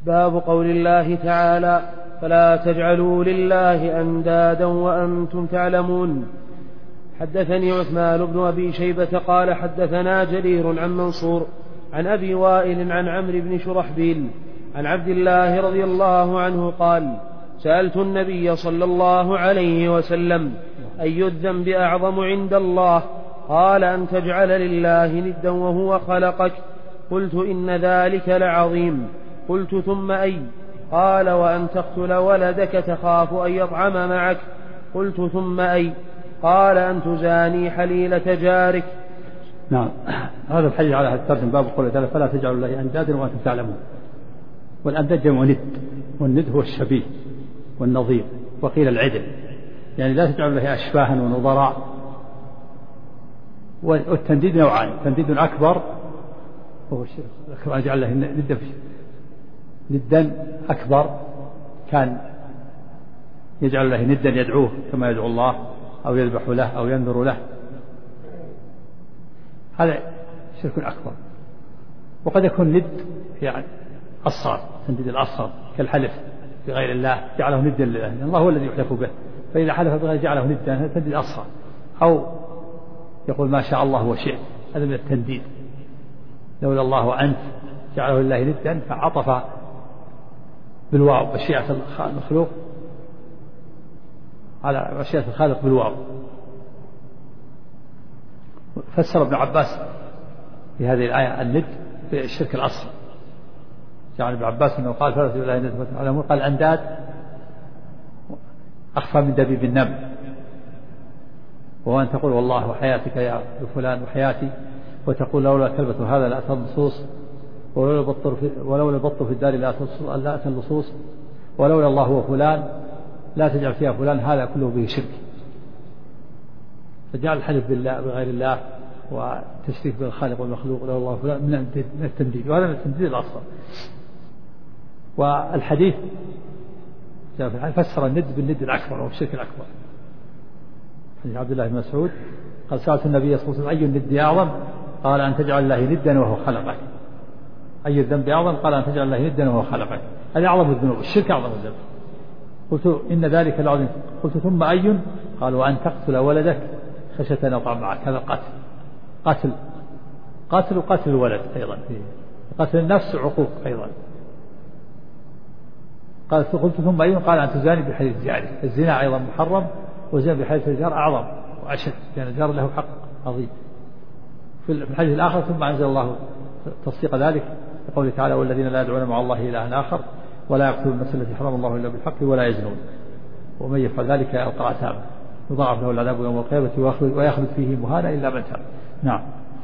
باب قول الله تعالى فلا تجعلوا لله أندادا وأنتم تعلمون. حدثني عثمان بن أبي شيبة قال حدثنا جرير عن منصور عن أبي وائل عن عمرو بن شرحبيل عن عبد الله رضي الله عنه قال سألت النبي صلى الله عليه وسلم أي الذنب أعظم عند الله؟ قال أن تجعل لله ندا وهو خلقك. قلت إن ذلك لعظيم. قلت ثم أي؟ قال وأن تقتل ولدك تخاف أن يطعم معك. قلت ثم أي؟ قال أن تزاني حليلة جارك. نعم. هذا الحديث على هذا الترجمة باب قوله تعالى فلا تجعلوا لله أندادا وأنتم تعلمون. والأنداد جمع ند، والند هو الشبيه والنظير، وقيل العدل، يعني لا تجعلوا له أشباها ونظراء. والتنديد نوعان، تنديد أكبر وهو كما جعل له ندا أكبر، كان يجعل له ندا يدعوه كما يدعو الله أو يذبح له أو ينذر له، هذا شرك أكبر. وقد يكون ند يعني أصغر، تنديد الأصغر كالحلف بغير الله جعله ندا لله، لأن الله هو الذي يحلف به، فإذا حلف بغير جعله ندا، هذا تنديد أصغر. أو يقول ما شاء الله وشئت، هذا من التنديد، لولا الله وأنت جعله لله ندا، فعطف بالواو مشيئة المخلوق على مشيئة الخالق بالواو. فسر ابن عباس في هذه الآية الند بالشرك الأصغر. يعني ابن عباس أنه قال فلا تجعلوا لله ندا، قال الأنداد أخفى من دبيب النمل، وأن تقول والله وحياتك يا فلان وحياتي، وتقول لولا كلبة هذا لأتى اللصوص، ولولا البط في الدار لا أتى اللصوص، ولولا الله وفلان لا تجعل فيها فلان، هذا كله به شرك. فجعل الحلف بالله بغير الله وتشريك بالخالق والمخلوق لولا الله وفلان من التنديد، وهذا من التنديد الأصغر. والحديث فسر الند بالند الأكبر وهو الشرك الأكبر. حديث عبد الله بن مسعود قال سألت النبي صلى الله عليه وسلم أي الند أعظم؟ قال أن تجعل الله ندا وهو خلقك. أي الذنب أعظم؟ قال أن تجعل الله ندا وهو خلقك. هذا أعظم الذنوب، الشرك أعظم الذنب. قلت إن ذلك لعظيم. قلت ثم أي؟ قال وأن تقتل ولدك خشية أن يطعم معك. هذا قتل وقتل الولد أيضا، قتل النفس عقوق أيضا. قلت ثم أي؟ قال أن تزاني بحديث جارك. الزنا أيضا محرم، والزنا بحديث الجار أعظم وأشد، لأن الجار له حق عظيم. في الحديث الآخر ثم أنزل الله تصديق ذلك بقوله تعالى والذين لا يدعون مع الله إلها آخر ولا يقتلون النفس التي حرم الله إلا بالحق ولا يزنون ومن يفعل ذلك يلقى أثاما يضاعف له العذاب يوم القيامة ويخلد فيه مهانا إلا من تاب. نعم.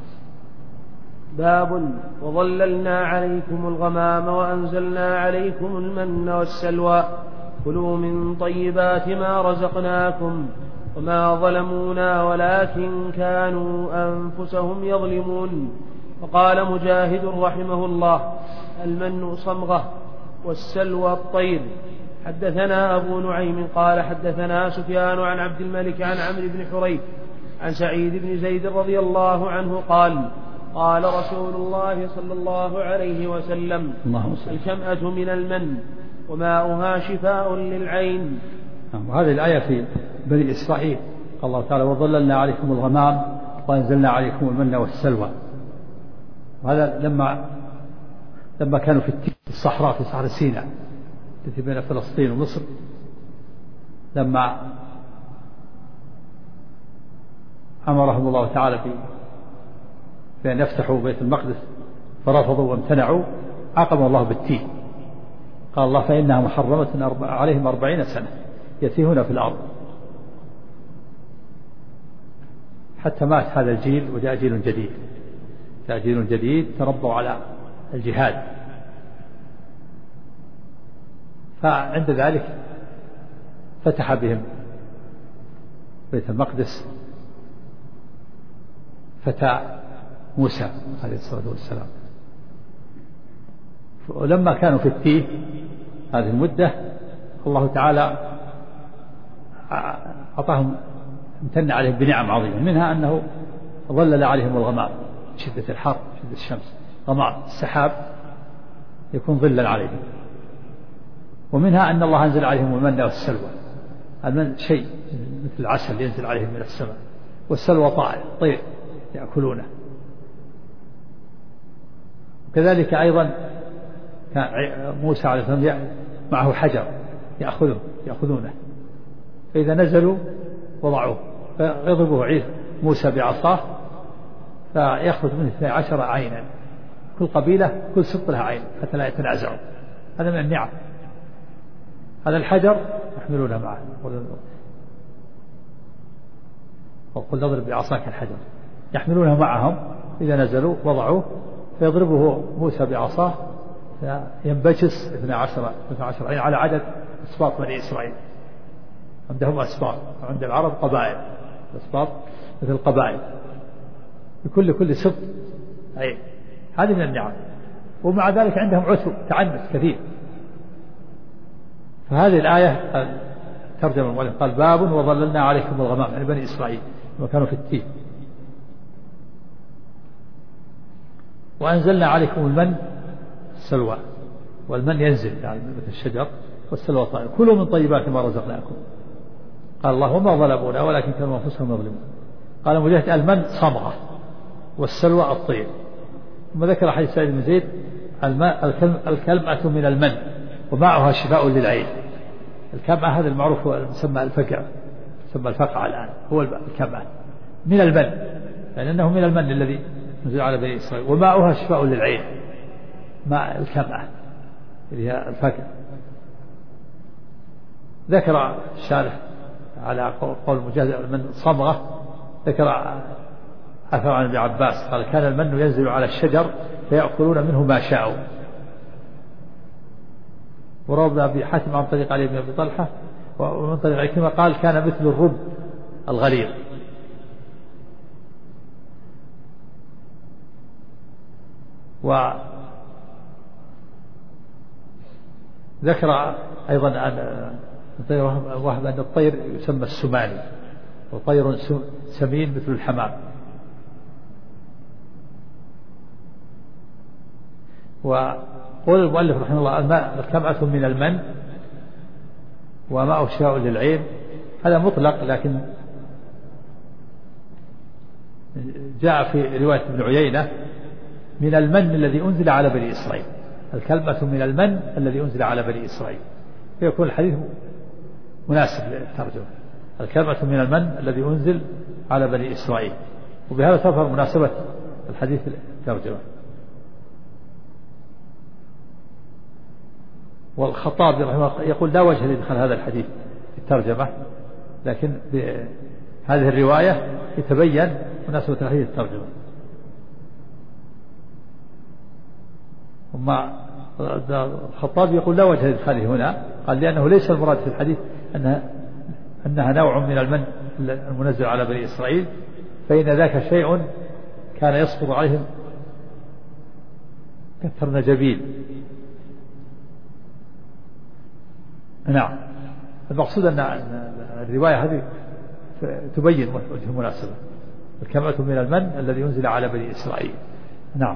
باب وظللنا عليكم الغمام وأنزلنا عليكم المن والسلوى كلوا من طيبات ما رزقناكم وما ظلمونا ولكن كانوا أنفسهم يظلمون. وقال مجاهد رحمه الله المن صمغة والسلوى الطير. حدثنا أبو نعيم قال حدثنا سفيان عن عبد الملك عن عمرو بن حريث عن سعيد بن زيد رضي الله عنه قال قال رسول الله صلى الله عليه وسلم الكمأة من المن وماؤها شفاء للعين. وهذه الآية في بني إسرائيل قال الله تعالى وظللنا عليكم الغمام وأنزلنا عليكم المن والسلوى. وهذا لما كانوا في الصحراء في صحراء سيناء التي بين فلسطين ومصر، لما أمرهم الله تعالى بأن يفتحوا بيت المقدس فرفضوا وامتنعوا، عاقبهم الله بالتيه. قال الله فإنها محرمة عليهم 40 سنة يتيهون في الأرض حتى مات هذا الجيل وجاء جيل جديد، جاء جيل جديد تربوا على الجهاد. فعند ذلك فتح بهم بيت المقدس فتى موسى عليه الصلاة والسلام. ولما كانوا في التيه هذه المدة الله تعالى أعطاهم امتن عليهم بنعم عظيمة، منها أنه ظلل عليهم الغمام، شدة الحر شدة الشمس، غمام السحاب يكون ظلا عليهم ومنها أن الله أنزل عليهم المن والسلوى. المن شيء مثل العسل ينزل عليهم من السماء، والسلوى طير يأكلونه. وكذلك أيضا كان موسى عليه السلام معه حجر يأخذونه، فإذا نزلوا وضعوه فيضربه موسى بعصاه فيأخذ منه 12 عينا، كل قبيلة كل سبط لها عين حتى لا يتنازعوا. هذا من النعم. هذا الحجر يحملونه معه، وقل اضرب بعصاك الحجر، يحملونه معهم إذا نزلوا وضعوه فيضربه موسى بعصاه فينبجس 12 عين على عدد أسباط بني إسرائيل. عندهم أسباط، وعند العرب قبائل، الأسباط مثل القبائل، لكل سبط عين. هذه من النعم. ومع ذلك عندهم عثر تعنت كثير. فهذه الآية ترجم المؤلف قال باب وظللنا عليكم الغمام، يعني بني إسرائيل لما كانوا في التيه. وأنزلنا عليكم المن السلوى، والمن ينزل يعني مثل الشجر، والسلوى طائر. كلوا من طيبات ما رزقناكم. قال الله وما ظلمونا ولكن كانوا أنفسهم يظلمون. قال مجاهد المن صمغة، والسلوى الطير. ثم ذكر حديث سعيد بن زيد الكلمة من المن وماءها شفاء للعين. الكمأة هذا المعروف هو المسمى الفقع، يسمى الفقع الآن هو الكمأة من المن، لأنه من المن الذي نزل على بني إسرائيل. وماءها شفاء للعين، ماء الكمأة اللي هي الفقع. ذكر الشارح على قول مجاهد المن صمغة، ذكر أثر عن ابن عباس قال كان المن ينزل على الشجر فيأكلون منه ما شاءوا. وروى أبي حاتم عن طريق علي بن أبي طلحة ومن طريق عكرمة قال كان مثل الرب الغليظ. وذكر أيضا عن وهب أن الطير يسمى السماني، وطير سمين مثل الحمام. وقول المؤلف رحمه الله الماء الكمأة من المن وماء شفاء للعين، هذا مطلق، لكن جاء في رواية ابن عيينة من المن الذي أنزل على بني إسرائيل. الكلمة من المن الذي أنزل على بني إسرائيل، فيكون الحديث مناسب للترجمة. الكلمة من المن الذي أنزل على بني إسرائيل، وبهذا تظهر مناسبة الحديث للترجمة. والخطابي رحمه الله يقول لا وجه لإدخال هذا الحديث في الترجمة، لكن بهذه الرواية يتبين مناسبة الحديث الترجمة. ثم الخطابي يقول لا وجه لإدخاله هنا، قال لأنه ليس المراد في الحديث أنها نوع من المن المنزل على بني إسرائيل، فإن ذاك شيء كان يسقط عليهم كالترنجبيل. نعم، المقصود أن الرواية هذه تبين وجه المناسبة. الكمأة من المن الذي أنزل على بني إسرائيل. نعم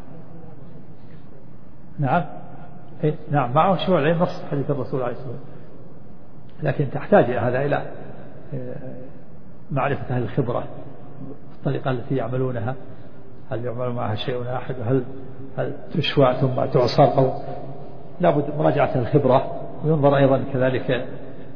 نعم معه شفاء العين، نص حديث الرسول عليه الصلاة والسلام، لكن تحتاج هذا إلى معرفة أهل الخبرة، الطريقة التي يعملونها، هل يعمل معها شيء أحد، هل تشوى ثم تعصر، أو لابد مراجعة الخبرة. وينظر أيضا كذلك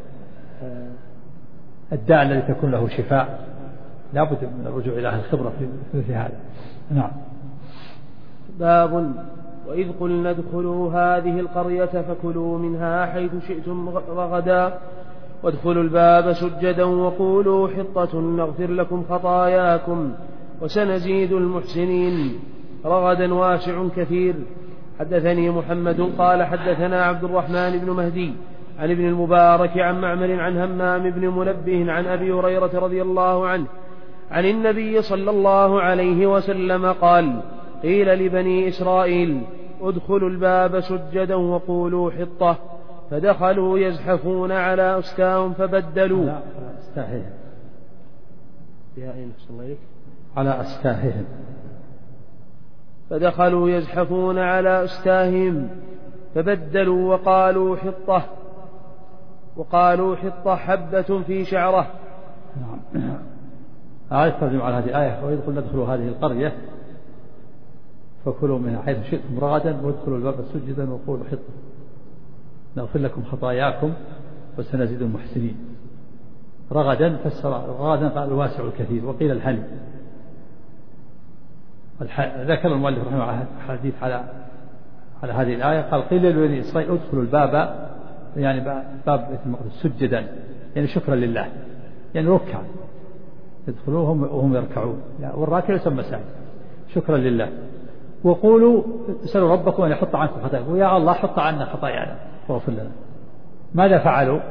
الداء الذي تكون له شفاء، لابد من الرجوع إلى أهل الخبرة في مثل هذا. نعم. باب وإذ قلنا ادخلوا هذه القرية فكلوا منها حيث شئتم رغدا وادخلوا الباب سجدا وقولوا حطة نغفر لكم خطاياكم وسنزيد المحسنين. رغدا واسع كثير. حدثني محمد قال حدثنا عبد الرحمن بن مهدي عن ابن المبارك عن معمر عن همام بن منبه عن أبي هريرة رضي الله عنه عن النبي صلى الله عليه وسلم قال قيل لبني إسرائيل ادخلوا الباب سجدا وقولوا حطة فدخلوا يزحفون على أسكاهم فبدلوا على أستاههم فدخلوا يزحفون على أستاههم فبدلوا وقالوا حطة حبة في شعرة. نعم. آية ترجم على هذه الآية: وإذ قلنا ادخلوا هذه القرية فكلوا منها حيث شئتم رغدا وادخلوا الباب سجدا وقولوا حطة نغفر لكم خطاياكم وسنزيد المحسنين. رغدا فسر رغدا قال الواسع الكثير، وقيل الهني. ذكر المؤلف رحمه الله حديث على هذه الآية، قال قيل لبني إسرائيل ادخلوا الباب، يعني باب بيت المقدس سجدا، يعني شكرا لله، يعني ركعا يدخلوهم وهم يركعون، والراكع يسمى ساجد شكرا لله. وقولوا اسألوا ربكم أن يحط عنكم خطاياكم، ويا الله حط عنا خطايانا واغفر لنا. ماذا فعلوا؟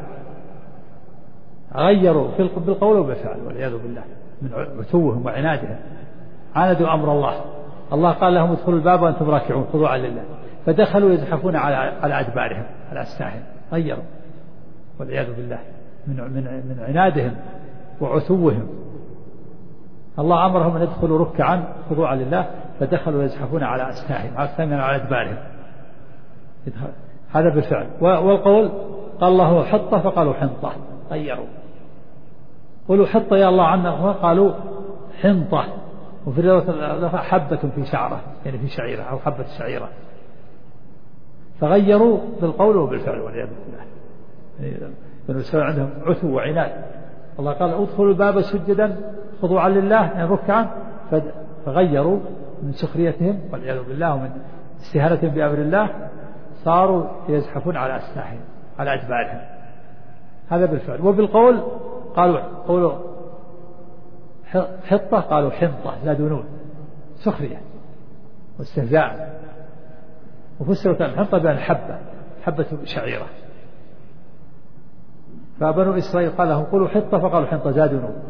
غيروا بالقول وبالفعل والعياذ بالله من عتوهم وعنادهم، عاندوا أمر الله. الله قال لهم ادخلوا الباب وأنتم راكعون خضوعا لله، فدخلوا يزحفون على أدبارهم على أستاههم، غيروا والعياذ بالله من عنادهم وعتوهم. الله أمرهم أن يدخلوا ركعا خضوعا لله، فدخلوا يزحفون على أستاههم على أدبارهم. هذا بالفعل. والقول قال الله حطة فقالوا حنطة، غيروا. قولوا حطة يا الله عنا، قالوا حنطة. وفي الرواية حبة في شعرة، يعني في شعيرة أو حبة شعيرة. فغيروا بالقول وبالفعل والعياذ بالله. بنو إسرائيل عندهم عتو وعناد. الله قال ادخلوا الباب سجدا خضوعا لله، يعني ركعا، فغيروا من سخريتهم والعياذ بالله ومن استهانتهم بأمر الله، صاروا يزحفون على أستاههم على أدبارهم. هذا بالفعل. وبالقول قولوا حطة قالوا حنطة، زادوا نون، سخرية واستهزاء. وفسرت الحنطة بأن حبة شعيرة. فبنو إسرائيل قال لهم قولوا حطة فقالوا حنطة، زادوا نون.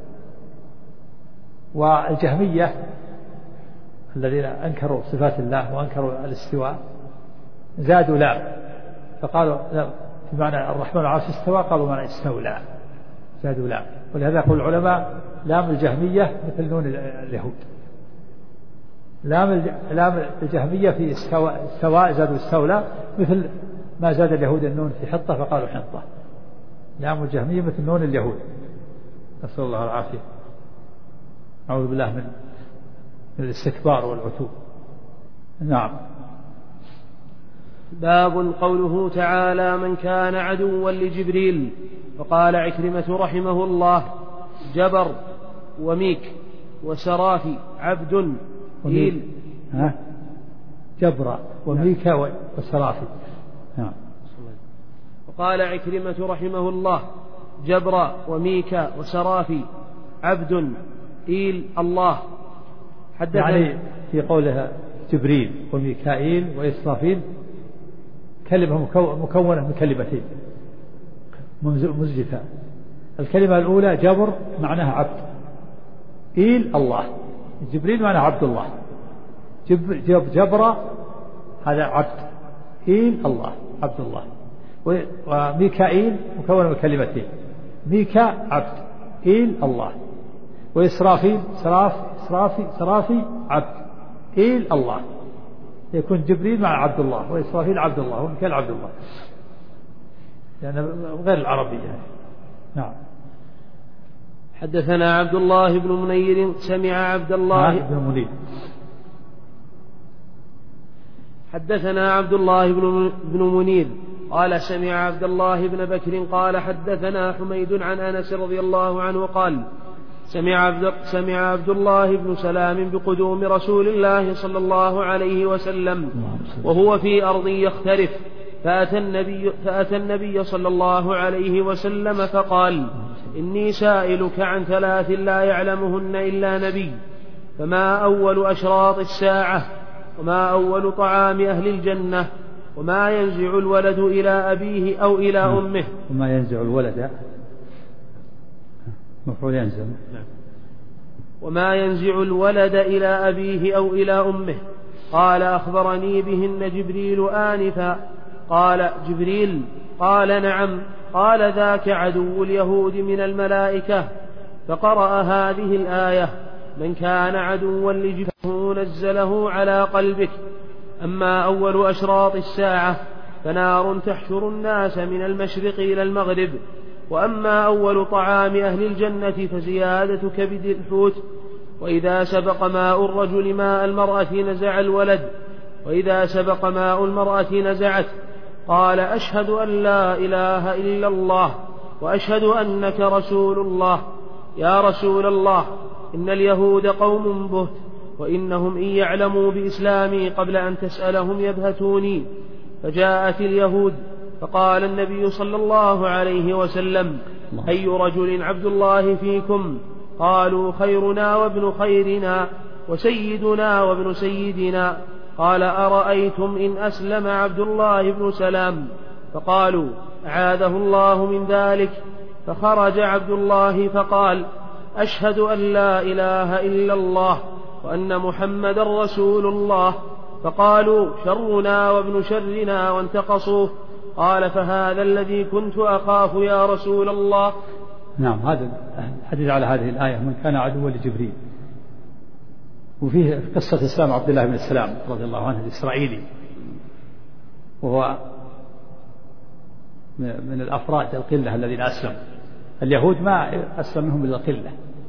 والجهمية الذين أنكروا صفات الله وأنكروا الاستواء زادوا لام، فقالوا لا في معنى الرحمن على العرش استوى، قالوا معنى استولى، زادوا لام. ولهذا يقول العلماء لام الجهمية مثل نون اليهود. لام الجهمية في استواء زادوا استولى، مثل ما زاد اليهود النون في حطة فقالوا حنطة. لام الجهمية مثل نون اليهود، نسأل الله العافية. أعوذ بالله من الاستكبار والعتو. نعم. باب قوله تعالى من كان عدوا لجبريل. فقال عكرمة رحمه الله جبر وميك وسرافي عبد إيل. جبر وميك وسرافي. نعم. وقال عكرمة رحمه الله جبر وميك وسرافي عبد إيل الله. يعني في قولها جبريل وميكائيل وإسرافيل كلمة مكونة من كلمتين مزجتان. الكلمة الأولى جبر معناها عبد، إيل الله. جبريل معناها عبد الله. جبر هذا عبد، إيل الله عبد الله. وميكائيل مكونة من كلمتين، ميكا عبد، إيل الله. وإسرافيل سرافي عبد، إيل الله. يكون جبريل مع عبد الله، وإسرافيل عبد الله، وميكائيل عبد الله، يعني غير العربية. نعم. حدثنا عبد الله بن منير سمع عبد الله بن منير. حدثنا عبد الله بن منير قال سمع عبد الله بن بكر قال حدثنا حميد عن أنس رضي الله عنه قال سمع عبد الله بن سلام بقدوم رسول الله صلى الله عليه وسلم وهو في أرض يختلف، فأتى النبي صلى الله عليه وسلم فقال إني سائلك عن ثلاث لا يعلمهن إلا نبي، فما أول أشراط الساعة، وما أول طعام أهل الجنة، وما ينزع الولد إلى أبيه أو إلى أمه. وما ينزع الولد مفعول ينزع. وما ينزع الولد إلى أبيه أو إلى أمه. قال أخبرني بهن جبريل آنفا. قال جبريل قال نعم. قال ذاك عدو اليهود من الملائكة. فقرأ هذه الآية من كان عدوا لجبريل نزله على قلبك. أما أول أشراط الساعة فنار تحشر الناس من المشرق إلى المغرب. وأما أول طعام أهل الجنة فزيادة كبد الحوت. وإذا سبق ماء الرجل ماء المرأة نزع الولد، وإذا سبق ماء المرأة نزعت. قال أشهد أن لا إله إلا الله وأشهد أنك رسول الله. يا رسول الله، إن اليهود قوم بهت، وإنهم إن يعلموا بإسلامي قبل أن تسألهم يبهتوني. فجاءت اليهود فقال النبي صلى الله عليه وسلم: أي رجل عبد الله فيكم؟ قالوا: خيرنا وابن خيرنا وسيدنا وابن سيدنا. قال: أرأيتم إن أسلم عبد الله بن سلام؟ فقالوا: أعاذه الله من ذلك. فخرج عبد الله فقال: أشهد أن لا إله إلا الله وأن محمدا رسول الله. فقالوا: شرنا وابن شرنا، وانتقصوه. قال: فهذا الذي كنت أخاف يا رسول الله. نعم، هذا الحديث على هذه الآية: من كان عدوا لجبريل. وفيه قصة إسلام عبد الله بن السلام رضي الله عنه الإسرائيلي، وهو من الأفراد القلة الذين أسلموا. اليهود ما أسلم منهم إلا قلة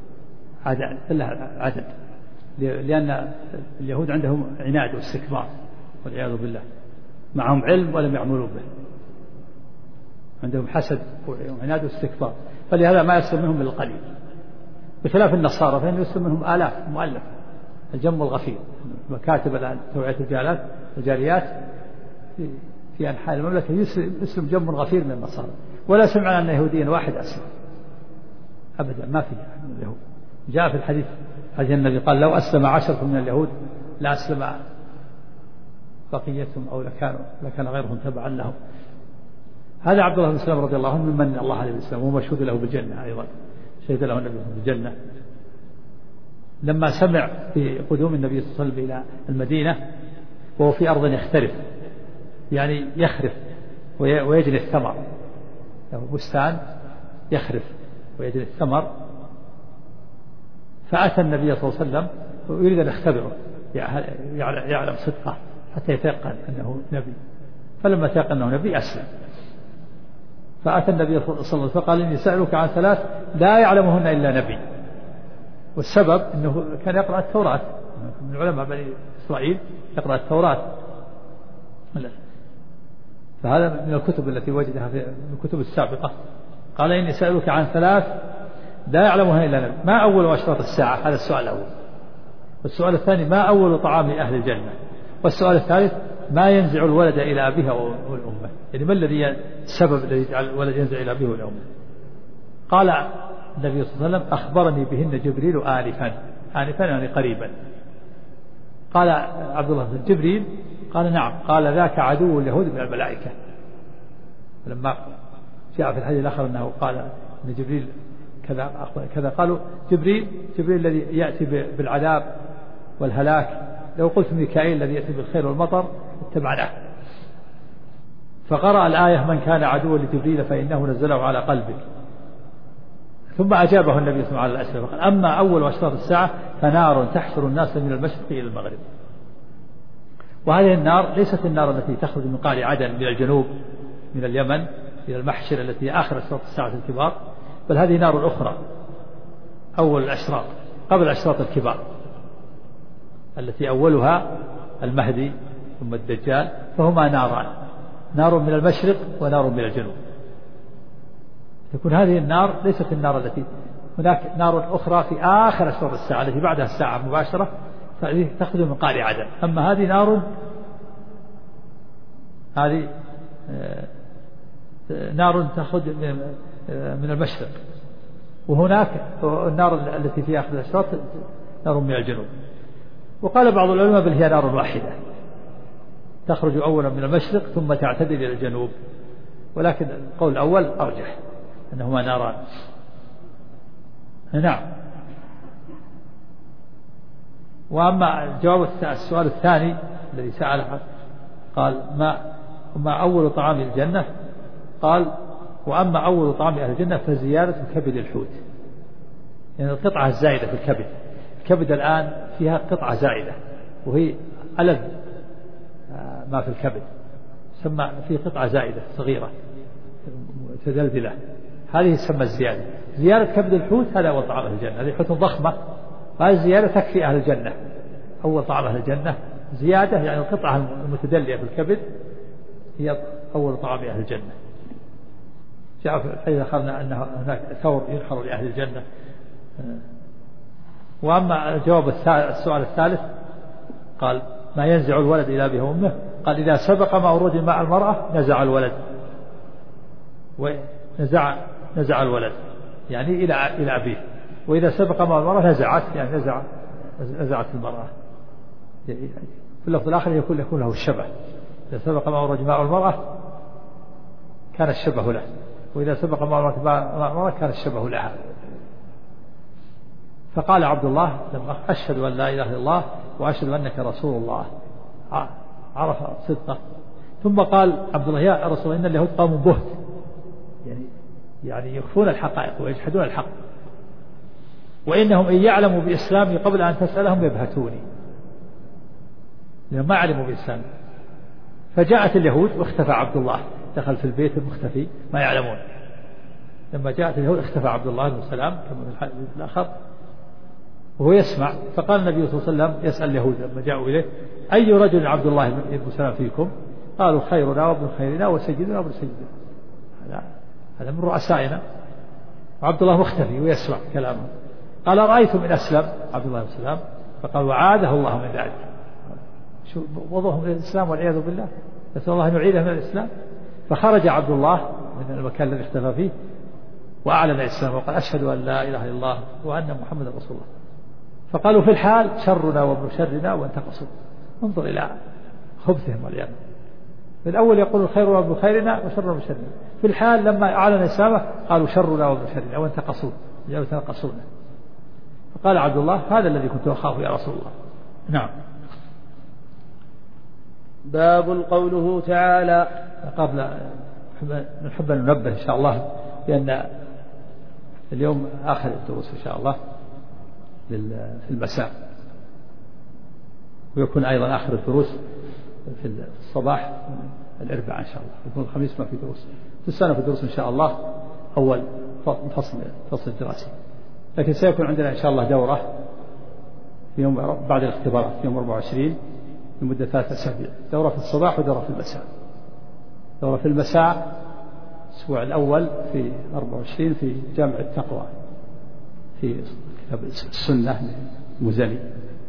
عدد، لأن اليهود عندهم عناد واستكبار والعياذ بالله، معهم علم ولم يعملوا به، عندهم حسد وعناد واستكبار، فلهذا ما يسلم منهم إلا القليل، بخلاف النصارى فإن يسلم منهم آلاف مؤلفة. الجم الغفير، مكاتب الآن توعية الجاليات في أنحاء المملكة يسلم جم غفير من النصارى، ولا سمعنا أن يهوديا واحد أسلم أبدا، ما في اليهود. جاء في الحديث النبي قال: لو أسلم 10 من اليهود لأسلم بقيتهم أو لكان غيرهم تبعا لهم. هذا عبد الله بن سلام رضي الله عنه ممن الله عليه الإسلام، ومشهود له بالجنة أيضا، شهد له النبي بالجنة لما سمع بقدوم النبي صلى الله عليه وسلم إلى المدينة وهو في أرض يختلف، يعني يخرف ويجني الثمر، له بستان يخرف ويجني الثمر. فأتى النبي صلى الله عليه وسلم ويريد أن يختبره، يعلم صدقه حتى يتيقن أنه نبي. فلما تيقن أنه نبي أسلم. فأتى النبي صلى الله عليه وسلم فقال: إني سألك عن 3 لا يعلمهن إلا نبي. والسبب أنه كان يقرأ التوراة، من علماء بني إسرائيل يقرأ التوراة، فهذا من الكتب التي وجدها في الكتب السابقة. قال: إني سألك عن 3 لا يعلمها إلا نبي. ما أول أشراط الساعة؟ هذا السؤال الأول. والسؤال الثاني: ما أول طعام أهل الجنة؟ والسؤال الثالث: ما ينزع الولد إلى أبيه والأمة؟ يعني ما الذي السبب الذي يجعل الولد ينزع إلى أبيه والأمة؟ قال النبي صلى الله عليه وسلم: أخبرني بهن جبريل آنفا يعني قريبا. قال عبد الله بن جبريل قال: نعم. قال: ذاك عدو اليهود من الملائكة. لما جاء في الحديث الآخر أنه قال أن جبريل كذا قالوا جبريل الذي يأتي بالعذاب والهلاك، لو قلت ميكائيل الذي يأتي بالخير والمطر اتبعناه. فقرأ الآية: من كان عدوا لجبريل فإنه نزله على قلبك. ثم أجابه النبي صلى الله عليه وسلم وقال: أما أول أشراط الساعة فنار تحشر الناس من المشرق إلى المغرب. وهذه النار ليست النار التي تخرج من قاع عدن من الجنوب من اليمن إلى المحشر التي آخر أشراط الساعة الكبار، بل هذه نار أخرى أول الأشراط قبل الأشراط الكبار، التي أولها المهدي ثم الدجال، فهما ناران: نار من المشرق ونار من الجنوب. تكون هذه النار ليست النار التي هناك نار أخرى في آخر أشراط الساعة التي بعدها الساعة مباشرة تخرج من قاع عدن. أما هذه نار تخرج من المشرق، وهناك النار التي في آخر الأشراط نار من الجنوب. وقال بعض العلماء بل هي نار واحدة تخرج أولا من المشرق ثم تعتدل إلى الجنوب، ولكن القول الأول أرجح أنهما ناران. نعم. وأما جواب السؤال الثاني الذي سأله قال: ما أول طعام الجنة؟ قال: وأما أول طعام أهل الجنة فزيادة كبد الحوت، يعني القطعة الزائدة في الكبد الآن فيها قطعة زائدة وهي ألذ ما في الكبد، سمى في قطعة زائدة صغيرة متدلدلة، هذه تسمى الزيادة. زيادة كبد الحوت هذا أول طعام أهل الجنة، هذه حوت ضخمة، هذه الزيادة تكفي أهل الجنة، أول طعام أهل الجنة زيادة، يعني القطعة المتدلية في الكبد هي أول طعام أهل الجنة. جاء في الحديث أخذنا أن هناك ثور ينحر لأهل الجنة. وأما جواب السؤال الثالث قال ما ينزع الولد إلى أبيه وأمه، قال إذا سبق ماء الرجل مع المرأة نزع الولد، ونزع الولد يعني إلى أبيه، وإذا سبق ماء المرأة نزعت، يعني نزعت المرأة. في اللفظ الآخر يكون له الشبه، إذا سبق ماء الرجل ماء المرأة كان الشبه له، وإذا سبق ماء المرأة كان الشبه لها. فقال عبد الله لما أشهد أن لا إله إلا الله وأشهد أنك رسول الله، عرف صدقه. ثم قال عبد الله يا رسول الله إن اليهود قوم بهت، يعني يخفون الحقائق ويجحدون الحق، وإنهم إن يعلموا بإسلامي قبل أن تسألهم يبهتوني، لأنهم ما علموا بإسلامي. فجاءت اليهود واختفى عبد الله، دخل في البيت المختفي ما يعلمون. لما جاءت اليهود اختفى عبد الله بن سلام كما في الحديث الآخر وهو يسمع. فقال النبي صلى الله عليه وسلم يسأل اليهود لما جاءوا إليه أي رجل عبد الله بن سلام فيكم؟ قالوا خيرنا وابن خيرنا وسيدنا وابن سيدنا، هذا من رؤسائنا. وعبد الله مختفي ويسمع كلامه. قال رأيتم إن أسلم عبد الله بن سلام؟ فقال وعاده الله من ذلك، شو وضعهم من الإسلام والعياذ بالله، نسأل الله أن يعيده من الإسلام. فخرج عبد الله من المكان الذي اختفى فيه وأعلن الإسلام وقال أشهد أن لا إله إلا الله وأن محمد رسول الله. فقالوا في الحال شرنا وابن شرنا وانتقصوا. انظر إلى خبثهم والعياذ. في الأول يقول الخير وابن خيرنا وشرنا وابن شرنا، في الحال لما أعلن إسلامه قالوا شرنا وابن شرنا وانتقصوا، يتنقصونه. فقال عبد الله هذا الذي كنت أخاف يا رسول الله. نعم. باب قوله تعالى. قبل نحب أن ننبه إن شاء الله لأن اليوم آخر الدروس إن شاء الله في المساء، ويكون أيضا آخر الدروس في الصباح الأربعاء إن شاء الله. يكون الخميس ما في دروس، في السنة في دروس إن شاء الله أول فصل الدراسي. لكن سيكون عندنا إن شاء الله دورة في يوم بعد الاختبارات يوم 24 لمدة 3 أسابيع، دورة في الصباح ودورة في المساء. دورة في المساء الأسبوع الأول في 24 في جامع التقوى في كتاب السنة مزني،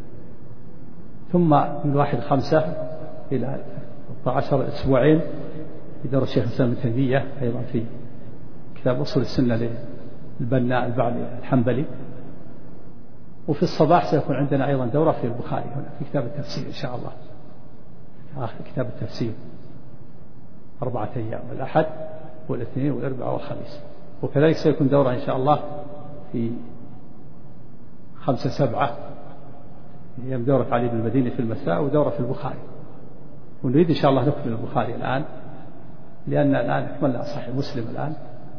ثم من 1/5 إلى 12 أسبوعين في دورة الشيخ الإسلام ابن تيمية أيضا في كتاب أصول السنة للبناء البعلي الحنبلي. وفي الصباح سيكون عندنا أيضا دورة في البخاري هنا في كتاب التفسير إن شاء الله، آخر كتاب التفسير 4 أيام، الأحد والاثنين والأربعاء والخميس. وكذلك سيكون دورة إن شاء الله في 5/7 هي دورة علي بن المديني في المساء ودورة في البخاري. ونريد إن شاء الله نكمل البخاري الآن، لأن الآن أكملنا صحيح مسلم الآن،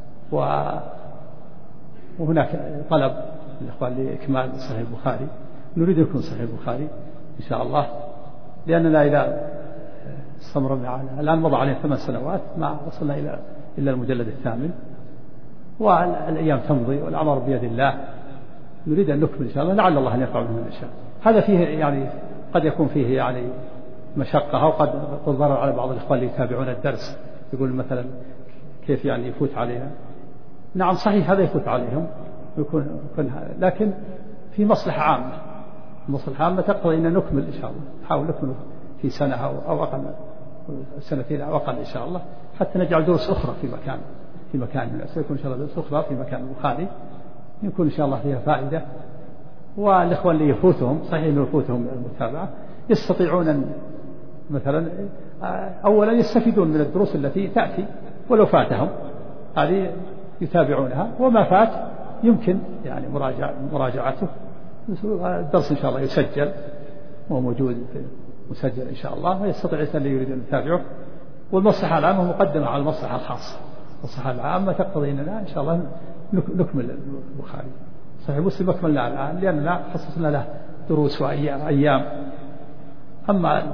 وهناك طلب الإخوان لإكمال صحيح البخاري، نريد يكون صحيح البخاري إن شاء الله، لأننا إذا استمرنا على الآن مضى عليه 8 سنوات ما وصلنا إلى المجلد الثامن، والأيام تمضي والأعمار بيد الله. نريد أن نكمل إن شاء الله، لعل الله أن يقع منه من شاء. هذا فيه يعني قد يكون فيه يعني مشقة، أو قد ضرر على بعض الإخوان اللي يتابعون الدرس، يقول مثلا كيف يعني يفوت علينا. نعم صحيح هذا يفوت عليهم يكون لكن في مصلحة عامة، المصلحة عامة تقتضي أن نكمل إن شاء الله، نحاول نكمل في سنة أو أقل، 2 أو أقل إن شاء الله، حتى نجعل دروس أخرى في مكان سيكون إن شاء الله دروس أخرى في مكان البخاري يكون إن شاء الله فيها فائدة. والإخوان اللي يفوتهم صحيح أنه يفوتهم المتابعة يستطيعون مثلا أولا يستفيدون من الدروس التي تأتي، ولو فاتهم هذه يتابعونها، وما فات يمكن يعني مراجعته. الدرس إن شاء الله يسجل وموجود مسجل إن شاء الله، ويستطيع الإنسان اللي يريد أن يتابعه. والمصلحة العامة مقدمة على المصلحة الخاصة، المصلحة العامة تقتضي أننا إن شاء الله نكمل البخاري. صحيح مسلم أكملنا الآن لأننا خصصنا له دروس وأيام. أما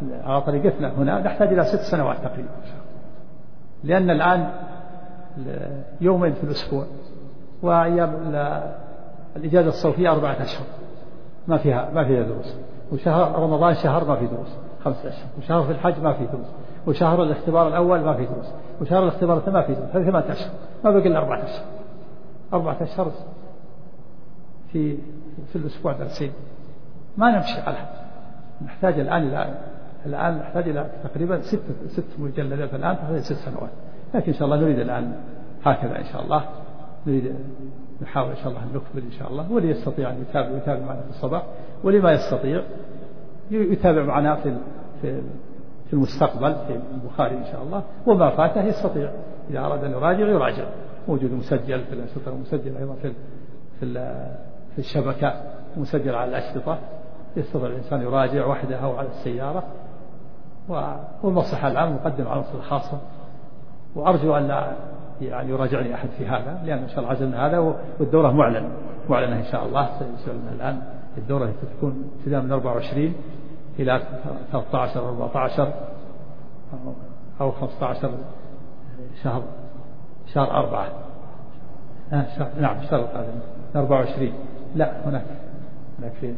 على طريقتنا هنا نحتاج إلى 6 سنوات تقريبا، لأن الآن يومين في الأسبوع، وأيام الإجازة الصوفية 4 أشهر ما فيها دروس، وشهر رمضان شهر ما في دروس 5 أشهر، وشهر في الحج ما في دروس، وشهر الاختبار الأول ما في دروس، وشهر الاختبار الثاني ما في دروس، هذه 8 أشهر، ما بقي إلا 4 أشهر. 4 أشهر في الأسبوع درسين، ما نمشي على هذا. نحتاج الآن نحتاج إلى تقريبا 6 مجلدات الآن، تحتاج 6 سنوات، لكن إن شاء الله نريد الآن هكذا إن شاء الله، نريد نحاول إن شاء الله أن نكمل إن شاء الله، واللي يستطيع أن يتابع معنا في الصباح، واللي ما يستطيع يتابع معنا في المستقبل في البخاري إن شاء الله، وما فاته يستطيع إذا أراد أن يراجع، موجود مسجل في الأشرطة، ومسجل أيضا في الشبكة، ومسجل على الأشرطة، يستطيع الإنسان يراجع وحده أو على السيارة. والمصلحة العامة مقدم على المصلحة الخاصة، وأرجو أن لا يعني يراجعني أحد في هذا، لأن إن شاء الله عزلنا هذا، والدورة معلنة إن شاء الله. سيسألنا الآن الدورة تكون ابتداء من 24 إلى 13 14 أو 15 شهر 4. نعم شهر القادم 24. لا هناك في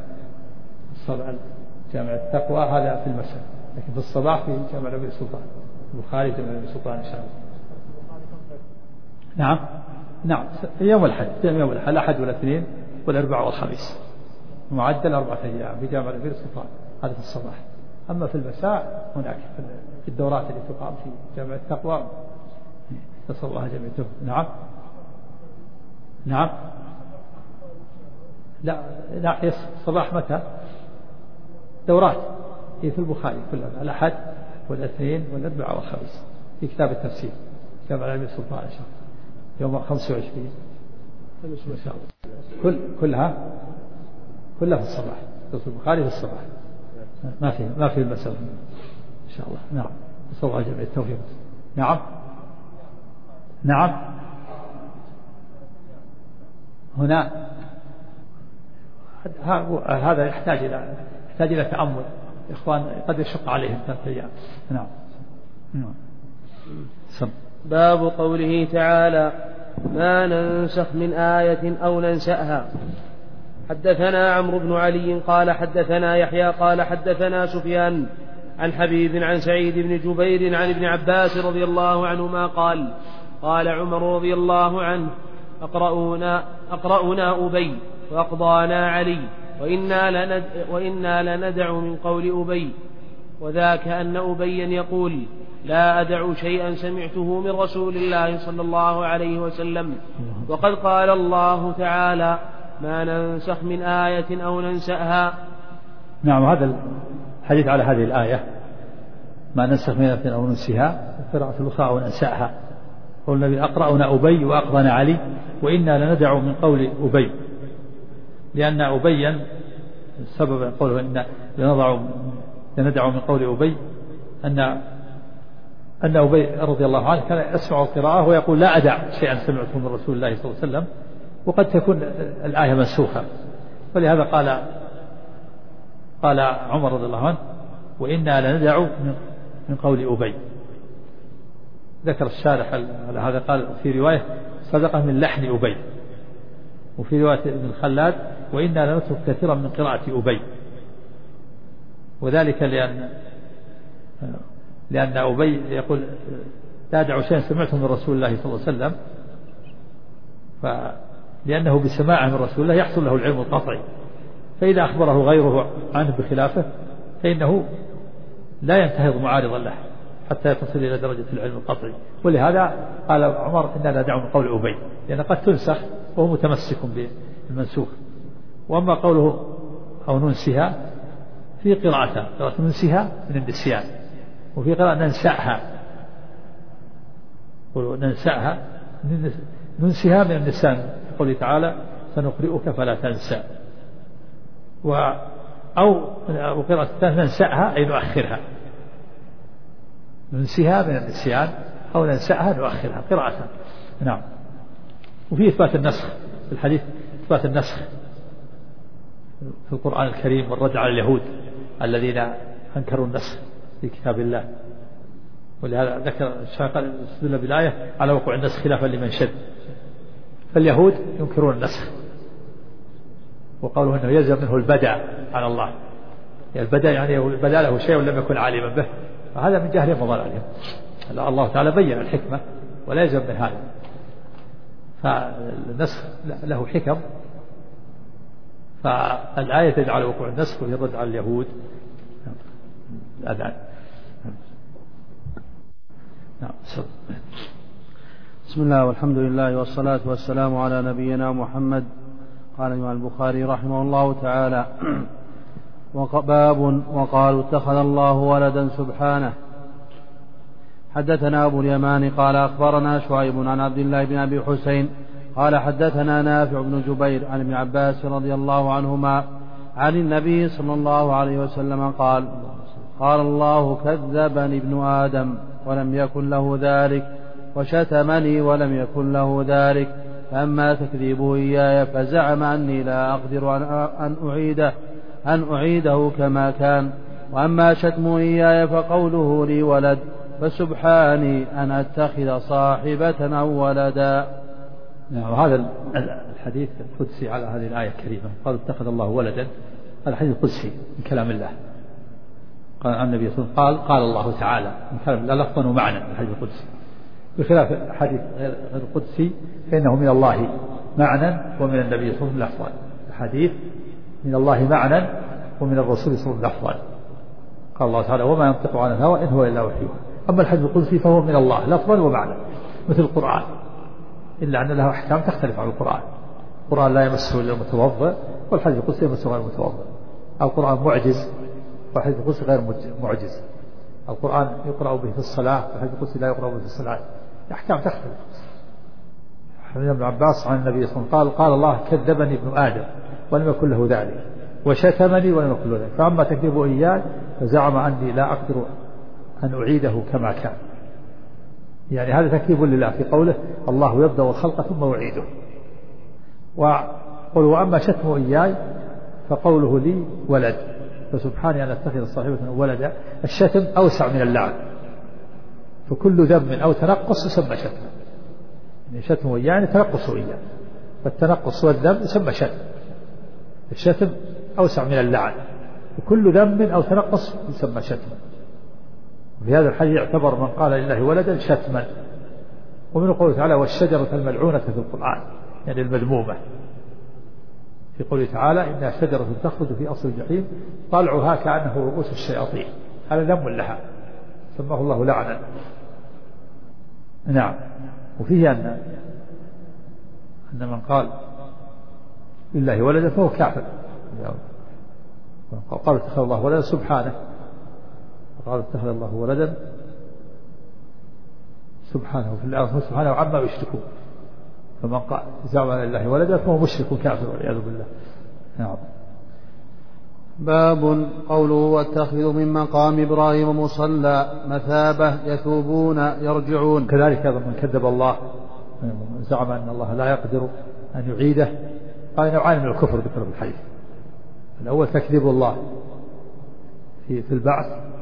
جامع التقوى، هذا في المساء، لكن في الصباح في جامع الأمير سلطان البخاري، جامع الأمير سلطان إن شاء الله. نعم يوم الأحد والاثنين والأربعاء والخميس، معدل 4 أيام في جامع الأمير سلطان، هذا في الصباح. أما في المساء هناك في الدورات اللي تقام في جامع التقوى، نسأل الله جميع التوفيق. نعم لا الصباح متى؟ دورات هي في البخاري كلها، الأحد والاثنين والأربعاء والخميس، في كتاب التفسير جامع الأمير سلطان إن شاء الله يوم 25 إن شاء الله. كلها في الصباح، في البخاري في الصباح، ما في المساء إن شاء الله. نعم نسأل الله جميع التوفيق. نعم هنا هذا يحتاج إلى تأمل إخوان، قد يشق عليهم 3 أيام. نعم. باب قوله تعالى: ما ننسخ من آية أو ننسأها. حدثنا عمرو بن علي قال حدثنا يحيى قال حدثنا سفيان عن حبيب عن سعيد بن جبير عن ابن عباس رضي الله عنهما قال: قال عمر رضي الله عنه: أقرأنا أبي وأقضانا علي، وإنا لندع من قول أبي، وذاك أن أبيا يقول: لا أدع شيئا سمعته من رسول الله صلى الله عليه وسلم، وقد قال الله تعالى: ما ننسخ من آية أو ننسأها. نعم هذا الحديث على هذه الآية: ما ننسخ من آية أو ننسها، قراءة الأخرى أو ننسأها. قول النبي: أقرأنا أبي وأقضانا علي، وإنا لندع من قول أبي، لأن أبيا سبب قوله إن لندع من قول أبي أن أبي رضي الله عنه كان يسمع القراءة ويقول: لا أدع شيئا سمعته من رسول الله صلى الله عليه وسلم، وقد تكون الآية منسوخة، ولهذا قال عمر رضي الله عنه: وإنا لندع من قول أبي. ذكر الشارح على هذا، قال في رواية: صدقة من لحن أبي، وفي رواية ابن الخلاد: وإنا لنترك كثيرا من قراءة أبي، وذلك لأن أبي يقول: لا أدع شيئا سمعته من رسول الله صلى الله عليه وسلم، لأنه بسماعه من رسول الله يحصل له العلم القطعي، فإذا أخبره غيره عنه بخلافه فإنه لا ينتهض معارضا له حتى يتصل إلى درجة العلم القطعي. ولهذا قال عمر: إنا ندع من قول أبي، لأن قد تنسخ وهو متمسك بالمنسوخ. وأما قوله أو ننسها، في قراءة ننسها من النسيان، وفي قراءة ننسأها ننسها من النسيان، قوله تعالى: سنقرئك فلا تنسى. أو قراءة الثانية ننسأها أي نؤخرها، ننسها من النسيان أو ننسأها نؤخرها قراءة. نعم. وفي إثبات النسخ في الحديث، إثبات النسخ في القرآن الكريم، والرد على اليهود الذين أنكروا النسخ في كتاب الله. ولهذا ذكر الشيخ استدل بالآية على وقوع النسخ خلافا لمن شد. فاليهود ينكرون النسخ وقالوا أنه يلزم منه البدع على الله، البدع يعني بدا له شيء ولم يكن عالما به، فهذا من جهلهم وضلالهم. الله تعالى بين الحكمة ولا يلزم من هذا. فالنسخ له حكم، فالآية تجعل وقوع النسخ وهي رد على اليهود الأذان. بسم الله والحمد لله والصلاة والسلام على نبينا محمد. قال الإمام البخاري رحمه الله تعالى: باب وقالوا اتخذ الله ولدا سبحانه. حدثنا أبو اليمان قال أخبرنا شعيب عن عبد الله بن أبي حسين قال حدثنا نافع بن جبير عن ابن عباس رضي الله عنهما عن النبي صلى الله عليه وسلم قال: قال الله: كذبني ابن آدم ولم يكن له ذلك، وشتمني ولم يكن له ذلك، فأما تكذيبه إياي فزعم أني لا أقدر أن أعيده كما كان، وأما شتمه إياي فقوله لي ولد، فسبحاني أن أتخذ صاحبة أو ولدا. وهذا الحديث القدسي على هذه الآية الكريمة. قال اتخذ الله ولدا، هذا الحديث القدسي من كلام الله. قال عن النبي صلى الله عليه وسلم قال الله تعالى من كلام الله لفظا ومعنى الحديث القدسي، بخلاف الحديث غير القدسي فإنه من الله معنى ومن النبي صلى الله عليه وسلم لفظا. الحديث من الله معنى ومن الرسول صلى الله عليه وسلم لفظا. قال الله تعالى: وما ينطق عن الهوى إن هو إلا وحي يوحى. أما الحديث القدسي فهو من الله لفظا ومعنى مثل القرآن، إلا أن له أحكام تختلف عن القرآن. القرآن لا يمسه إلا المتوضئ، والحديث القدسي يمسه غير المتوضئ. القرآن معجز والحديث القدسي غير معجز. القرآن يقرأ به في الصلاة والحديث القدسي لا يقرأ به في الصلاة، الأحكام تختلف. حديث ابن عباس عن النبي صلى الله عليه وسلم قال: الله كذبني ابن آدم ولم يكن له ذلك، وشتمني ولم يكن له ذلك، فأما تكذيبه إياي فزعم أني لا أقدر أن أعيده كما كان. يعني هذا تكذيب لله في قوله: الله يبدأ الخلق ثم يعيده. وقل: وأما شتمه إياي فقوله لي ولد، فسبحاني أن أتخذ صاحبة ولدا. الشتم أوسع من اللعن، فكل ذم أو تنقص يسمى شتما. يعني شتمه إياه يعني تنقصه إياه، فالتنقص والذم يسمى شتم. الشتم أوسع من اللعن، وكل ذم أو تنقص يسمى شتما. وفي هذا الحديث يعتبر من قال لله ولدا شتما. ومن قوله تعالى: والشجرة الملعونة في القرآن، يعني المذمومة. في قوله تعالى: إنها شجرة تخرج في أصل الجحيم طلعها كأنه رؤوس الشياطين، هذا ذم لها سماه الله لعنا. نعم. وفيه أن من قال لله ولدا فهو كافر. قال اتخذ الله ولدا سبحانه، قال اتخذ الله ولدا سبحانه في الآخرة سبحانه عما يشركون. فمن قال زعم لله ولدا فهو مشرك كافر والعياذ بالله. نعم. باب قوله: واتخذوا من مقام إبراهيم مصلى مثابة يثوبون يرجعون. كذلك أيضا من كذب الله زعم أن الله لا يقدر أن يعيده، قال نوعان من الكفر ذكر في الحديث. الأول تكذيب الله في البعث،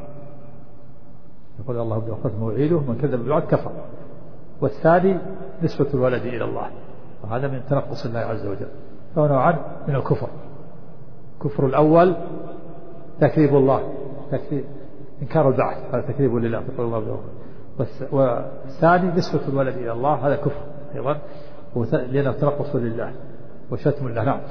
يقول الله بدأ ثم يعيده، من كذب بالبعث كفر. والثاني نسبة الولد إلى الله، وهذا من تنقص الله عز وجل، فهو نوعان من الكفر. الكفر الأول تكذيب الله، إنكار البعث، هذا تكذيب لله يقول الله بدأ. والثاني نسبة الولد إلى الله، هذا كفر أيضا لأنه تنقص لله وشتم الله. نعم.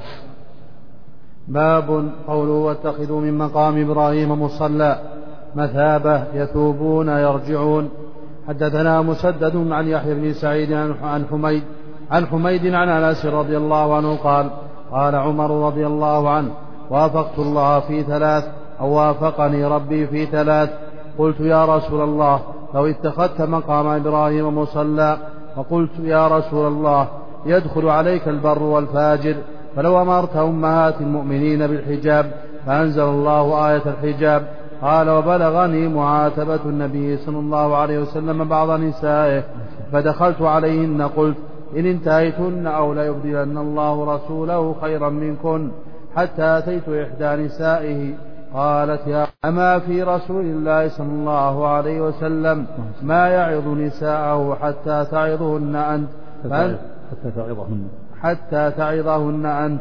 باب قوله: واتخذوا من مقام إبراهيم مصلى مثابة يثوبون يرجعون. حدثنا مسدد عن يحيى بن سعيد عن حميد عن أنس رضي الله عنه قال: قال عمر رضي الله عنه: وافقت الله في ثلاث، أو وافقني ربي في ثلاث. قلت: يا رسول الله، لو اتخذت مقام إبراهيم مصلى. وقلت: يا رسول الله، يدخل عليك البر والفاجر، فلو أمرت أمهات المؤمنين بالحجاب. فأنزل الله آية الحجاب. قال: وبلغني معاتبة النبي صلى الله عليه وسلم بعض نسائه، فدخلت عليهن قلت: إن انتهيتن أو ليبدلن الله رسوله خيرا منكن. حتى أتيت إحدى نسائه قالت يا أما في رسول الله صلى الله عليه وسلم ما يعظ نساءه حتى تعظهن أنت حتى تعظهن أنت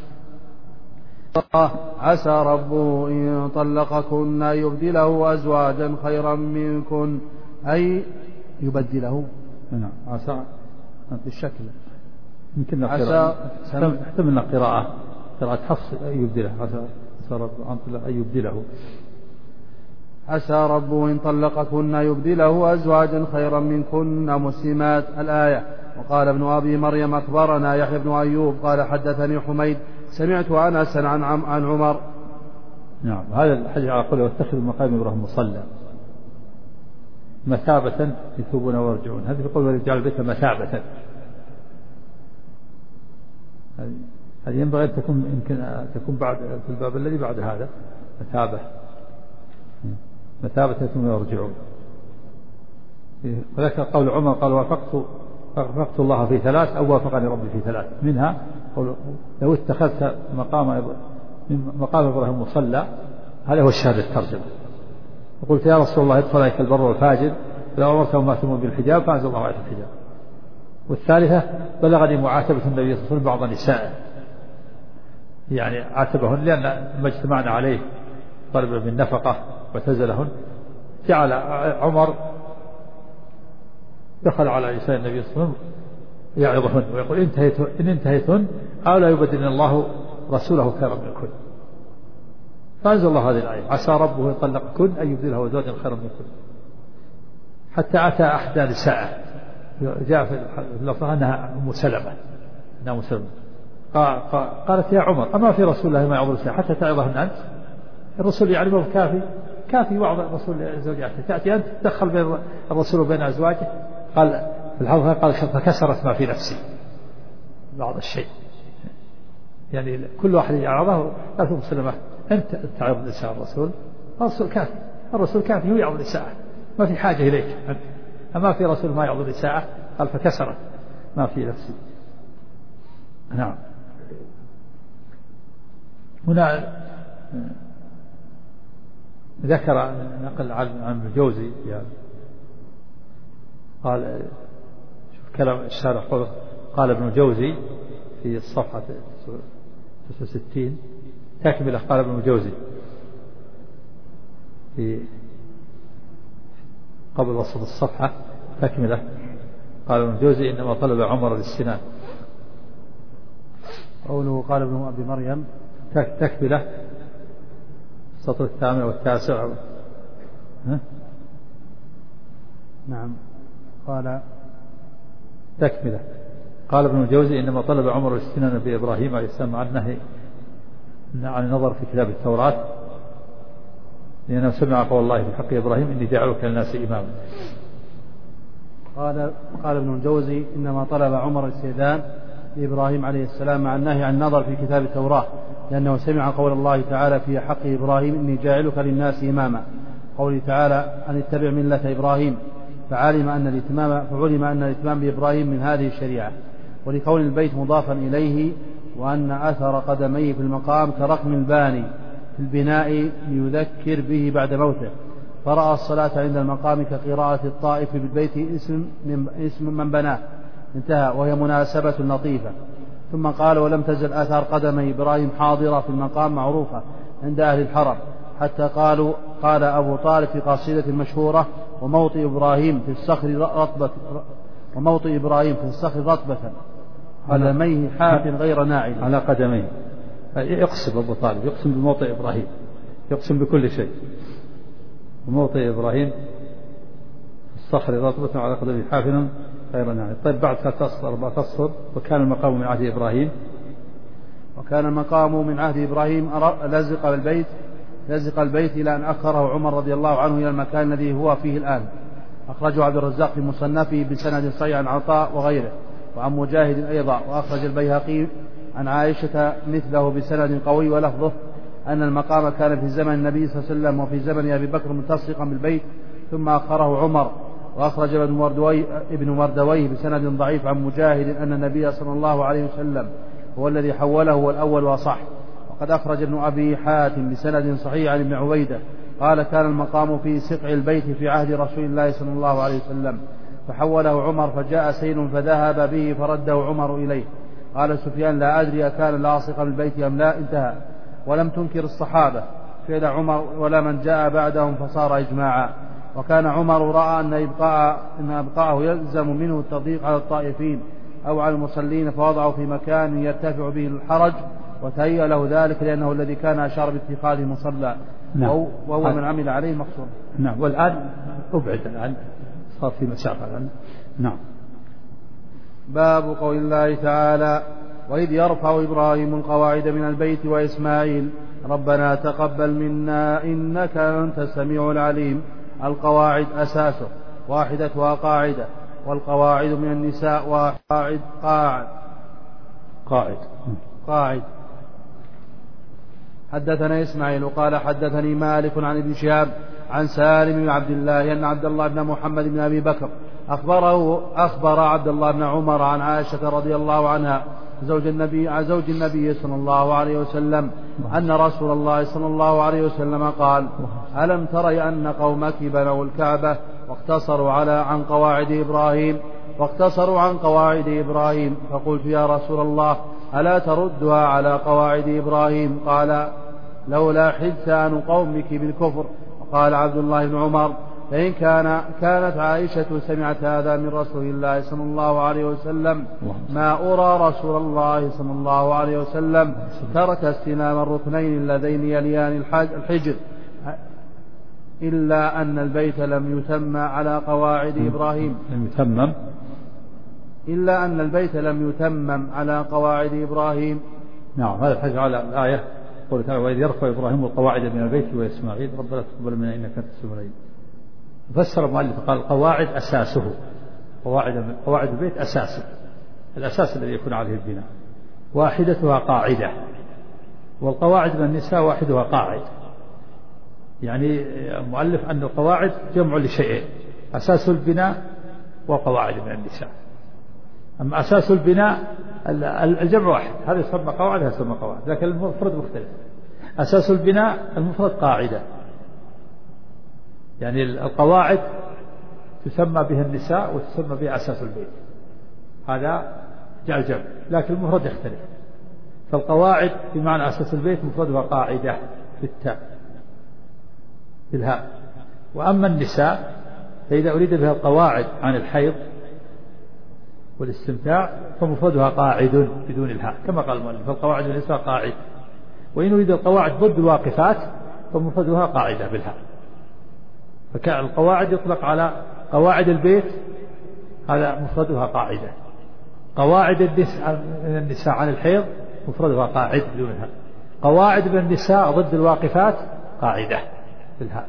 عسى ربه إن طلقكن أن يبدله أزواجا خيرا منكن أي يبدله. نعم عسى بالشكل يمكن احتملنا قراءة حفص أن يبدله أن يبدله. عسى ربه إن طلقكن يبدله أزواجا خيرا منكن مسلمات الآية. وقال ابن أبي مريم أخبرنا يحيى بن أيوب قال حدثني حميد سمعت أنسا عن عمر. نعم هذا الحديث على قوله واتخذوا مقام إبراهيم مصلى مثابة يثوبون ويرجعون. هذا في قوله رجال البيت مثابة. هذه ينبغي أن تكون بعد في الباب الذي بعد هذا مثابة يثوبون ويرجعون. وذكر قول عمر قال وافقت الله في ثلاث أو وافقني ربي في ثلاث منها لو اتخذت مقام إبراهيم مصلى. هذا هو الشاهد الترجمة. وقلت يا رسول الله ادخل عليك البر والفاجر لو أمرتهم ما تمر بالحجاب فأنزل الله آية الحجاب. والثالثة بلغني معاتبة النبي صلى الله عليه وسلم بعض نسائه يعني عاتبهن لأن ما اجتمعنا عليه طلب من نفقة واعتزلهن. جعل عمر دخل على نساء النبي صلى الله عليه وسلم يعظهن ويقول إن انتهيتن أو لا يبدلن الله رسوله خيرا منكن. فأنزل الله هذه الآية عسى ربه إن طلقكن أن يبدله أزواجا خيرا منكن حتى أتى أحدى نسائه جاء في اللفظ أنها أم سلمة قالت يا عمر أما في رسول الله ما يعظ النساء حتى تعظهن أنت. الرسول يعلمه كافي وعظ الرسول لزوجاته تأتي أنت تدخل بين الرسول وبين أزواجه. قال في الحلقة قال فكسرت ما في نفسي بعض الشيء يعني كل واحد يعظه لا تقول سلمة أنت تعظ نساء الرسول كافي هو يعظ نساءه ما في حاجة إليك أنت. أما في رسول ما يعظ نساءه قال فكسرت ما في نفسي. نعم هنا ذكر نقل عن الجوزي يعني قال شوف كلام الشارح قال ابن الجوزي في الصفحة 69 تكملة. قال ابن الجوزي في قبل وسط الصفحة تكملة قال ابن الجوزي إنما طلب عمر للسنان. قوله قال ابن أبي مريم تكملة السطر 8 والتاسع. نعم قال تكملة قال ابن الجوزي إنما طلب عمر الاستنان بإبراهيم عليه السلام عن النهي عن النظر في كتاب التوراة لأنه سمع قول الله في حق إبراهيم إني جعلك للناس إماما. قال ابن الجوزي إنما طلب عمر الاستئذان لإبراهيم عليه السلام مع النهي عن النظر في كتاب التوراة لأنه سمع قول الله تعالى في حق إبراهيم إني جاعلك للناس إماما. قوله تعالى أن اتبع ملة إبراهيم فعلم أن الاتمام بإبراهيم من هذه الشريعة. ولكون البيت مضافا إليه وأن أثر قدميه في المقام كرقم الباني في البناء ليذكر به بعد موته فرأى الصلاة عند المقام كقراءة الطائف بالبيت اسم من بناه انتهى وهي مناسبة لطيفة. ثم قال ولم تزل آثار قدمي إبراهيم حاضرة في المقام معروفة عند أهل الحرم حتى قال أبو طالب في قصيدة مشهورة وموطئ إبراهيم في الصخر رطبة قدميه حاف غير ناعل على قدميه. يقسم أبو طالب يقسم بموطئ إبراهيم يقسم بكل شيء. وموطئ إبراهيم في الصخر رطبة على قدميه حاف غير ناعل. طيب بعد 3 أسطر 4 أسطر وكان المقام من عهد إبراهيم لزق البيت إلى أن أخره عمر رضي الله عنه إلى المكان الذي هو فيه الآن. أخرجه عبد الرزاق في مصنفه بسند صحيح عن عطاء وغيره وعن مجاهد أيضا. وأخرج البيهقي عن عائشة مثله بسند قوي ولفظه أن المقام كان في زمن النبي صلى الله عليه وسلم وفي زمن أبي بكر ملتصقا بالبيت ثم أخره عمر. وأخرج ابن مردويه بسند ضعيف عن مجاهد أن النبي صلى الله عليه وسلم هو الذي حوله والأول وصح. وقد أخرج ابن أبي حاتم بسند صحيح عن ابن عبيدة قال كان المقام في سقع البيت في عهد رسول الله صلى الله عليه وسلم فحوله عمر فجاء سيل فذهب به فرده عمر إليه. قال سفيان لا أدري أكان لاصقا بالبيت أم لا. انتهى. ولم تنكر الصحابة فعل عمر ولا من جاء بعدهم فصار إجماعا. وكان عمر رأى أن إبقاءه يلزم منه التضييق على الطائفين أو على المصلين فوضعه في مكان يرتفع به الحرج وتهيأ له ذلك لأنه الذي كان أشار باتخاذه مصلى. نعم. وهو من عمل عليه مقصود. نعم. والآن أبعد الآن صار في مسافة الآن. نعم. باب قول الله تعالى وإذ يرفع إبراهيم القواعد من البيت وإسماعيل ربنا تقبل منا إنك أنت السميع العليم. القواعد أساسه واحدتها قاعدة والقواعد من النساء قاعد. حدثنا إسماعيل قال حدثني مالك عن ابن شهاب عن سالم بن عبد الله أن عبد الله بن محمد بن أبي بكر أخبر عبد الله بن عمر عن عائشة رضي الله عنها زوج النبي صلى الله عليه وسلم أن رسول الله صلى الله عليه وسلم قال ألم تري أن قومك بنوا الكعبة واقتصروا عن قواعد إبراهيم فقلت يا رسول الله ألا تردها على قواعد إبراهيم؟ قال لولا حدثان قومك بالكفر. وقال عبد الله بن عمر فإن كانت عائشة سمعت هذا من رسول الله صلى الله عليه وسلم ما أرى رسول الله صلى الله عليه وسلم ترك استلام الركنين اللذين يليان الحجر إلا أن البيت لم يتم على قواعد إبراهيم. نعم. هذا الحج على الآية قوله تعالى وإذ يرفع إبراهيم القواعد من البيت وإسماعيل ربنا تقبل منا إنك أنت السميع العليم. فسر المؤلف قال القواعد أساسه قواعد البيت أساسه الأساس الذي يكون عليه البناء واحدتها قاعدة والقواعد من النساء واحدها قاعد. يعني المؤلف أن القواعد جمع لشيئين أساس البناء وقواعد من النساء. أما أساس البناء الجمع واحد هذا يسمى قواعد هذا يسمى قواعد لكن المفرد مختلف. أساس البناء المفرد قاعدة يعني القواعد تسمى بها النساء وتسمى بها أساس البيت هذا جاء الجمع لكن المفرد يختلف. فالقواعد بمعنى أساس البيت مفردها قاعدة بالهاء. وأما النساء فإذا أريد بها القواعد عن الحيض والاستمتاع فمفردها قاعد بدون الهاء كما قال المؤلف فالقواعد النساء قاعد. وإن أريد القواعد ضد الواقفات فمفردها قاعدة بالهاء. فكان القواعد يطلق على قواعد البيت هذا مفردها قاعدة. قواعد النساء عن الحيض مفردها قاعد بدون الهاء. قواعد من النساء ضد الواقفات قاعدة بالهاء.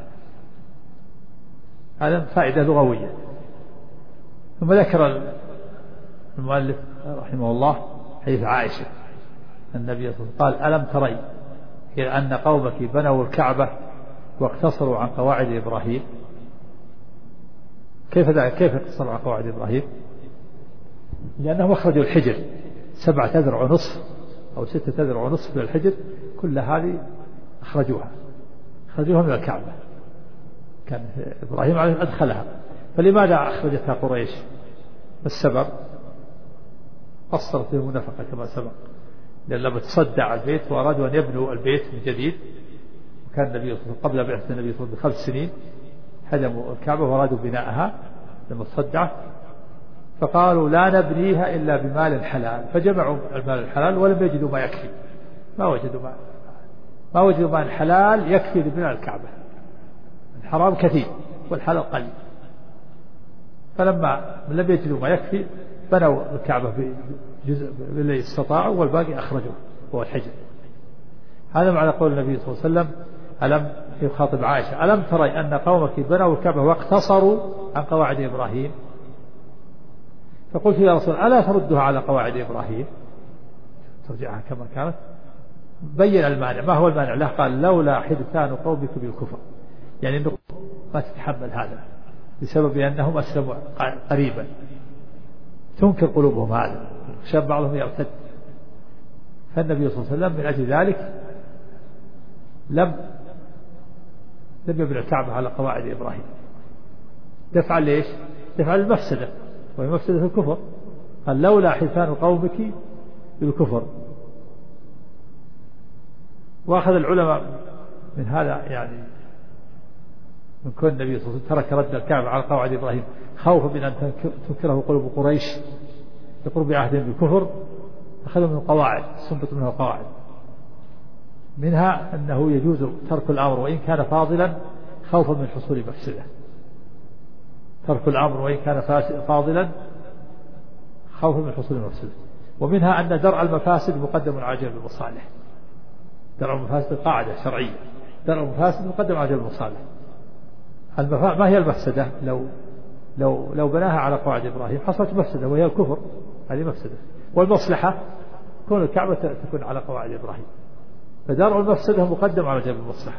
هذا فائدة لغوية. ثم ذكر المؤلف رحمه الله حديث عائشة النبي صلى الله عليه وسلم قال ألم تري إلى أن قومك بنوا الكعبة واقتصروا عن قواعد إبراهيم. كيف اقتصروا عن قواعد إبراهيم؟ لأنهم أخرجوا الحجر 7 أذرع ونصف أو 6 أذرع ونصف من الحجر كل هذه أخرجوها من الكعبة. كان إبراهيم عليه أدخلها فلماذا أخرجتها قريش؟ السبب قصرت بهم نفقة كما سبق لأن لما تصدع البيت وأرادوا أن يبنوا البيت من جديد وكان النبي قبل بعثة النبي صلى الله عليه وسلم ب5 سنين هدموا الكعبة وأرادوا بناءها لما تصدعت فقالوا لا نبنيها إلا بمال حلال فجمعوا المال الحلال ولم يجدوا ما يكفي ما وجدوا مال حلال يكفي لبناء الكعبة. الحرام كثير والحلال قليل فلما لم يجدوا ما يكفي بنوا الكعبة بجزء بالذي استطاعوا والباقي أخرجوه هو الحجر. هذا معنى قول النبي صلى الله عليه وسلم ألم يخاطب عائشة ألم تري أن قومك بنوا الكعبة واقتصروا عن قواعد إبراهيم. فقلت يا رسول ألا تردها على قواعد إبراهيم ترجعها كما كانت. بين المانع ما هو المانع له قال لولا حدثان قومك بالكفر يعني أنه ما تتحمل هذا بسبب أنهم أسلموا قريبا تنكر قلوبهم هذا شاب بعضهم يرتد. فالنبي صلى الله عليه وسلم من أجل ذلك لم يبني الكعبة على قواعد إبراهيم دفعا ليش؟ دفعا للمفسدة، وهي مفسدة الكفر. قال لولا حيثان قومك بالكفر. وأخذ العلماء من هذا يعني من كون النبي صلى الله عليه وسلم ترك رد الكعبة على قواعد إبراهيم خوفا من أن تنكره قلوب قريش بقرب عهدهم بالكفر، أخذوا من القواعد، استنبط منها قواعد، منها أنه يجوز ترك الأمر وإن كان فاضلا خوفا من حصول مفسدة. ترك الأمر وإن كان فاضلا خوفا من حصول مفسدة. ومنها أن درء المفاسد مقدم على جلب المصالح. درء المفاسد قاعدة شرعية، درء المفاسد مقدم على جلب المصالح. ما هي المفسدة؟ لو بناها على قواعد إبراهيم حصلت مفسدة وهي الكفر، هذه مفسدة. والمصلحة كون الكعبة تكون على قواعد إبراهيم، فدرء المفسدة مقدم على جلب المصلحة.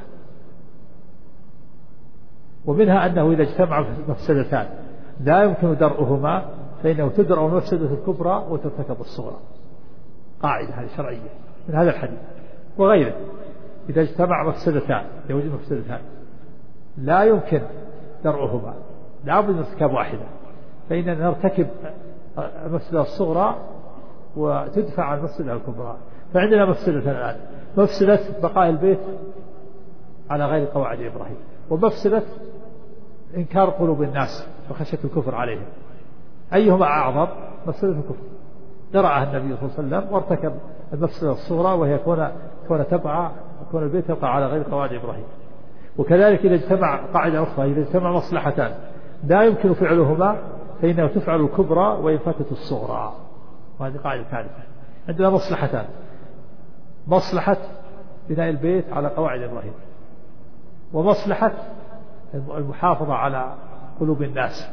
ومنها أنه إذا اجتمع مفسدتان لا يمكن درءهما فإنه تدرأ المفسدة الكبرى وترتكب الصغرى. قاعدة هذه شرعية من هذا الحديث وغيره. إذا اجتمع مفسدتان، يوجد مفسدتان لا يمكن درءهما، لا بد من ارتكاب واحدة، فإننا نرتكب المفسدة الصغرى وتدفع عن المفسدة الكبرى. فعندنا مفسدتان الآن: مفسدة بقاء البيت على غير قواعد إبراهيم، ومفسدة إنكار قلوب الناس وخشية الكفر عليهم. أيهما أعظم؟ مفسدة الكفر. درعها النبي صلى الله عليه وسلم وارتكب المفسدة الصغرى وهي كون البيت يقع على غير قواعد إبراهيم. وكذلك إذا اجتمع قاعدة أخرى، إذا اجتمع مصلحتان لا يمكن فعلهما فإنه تفعل الكبرى وإن فاتت الصغرى. وهذه قاعدة ثالثة. عندنا مصلحتان: مصلحة بناء البيت على قواعد إبراهيم، ومصلحة المحافظة على قلوب الناس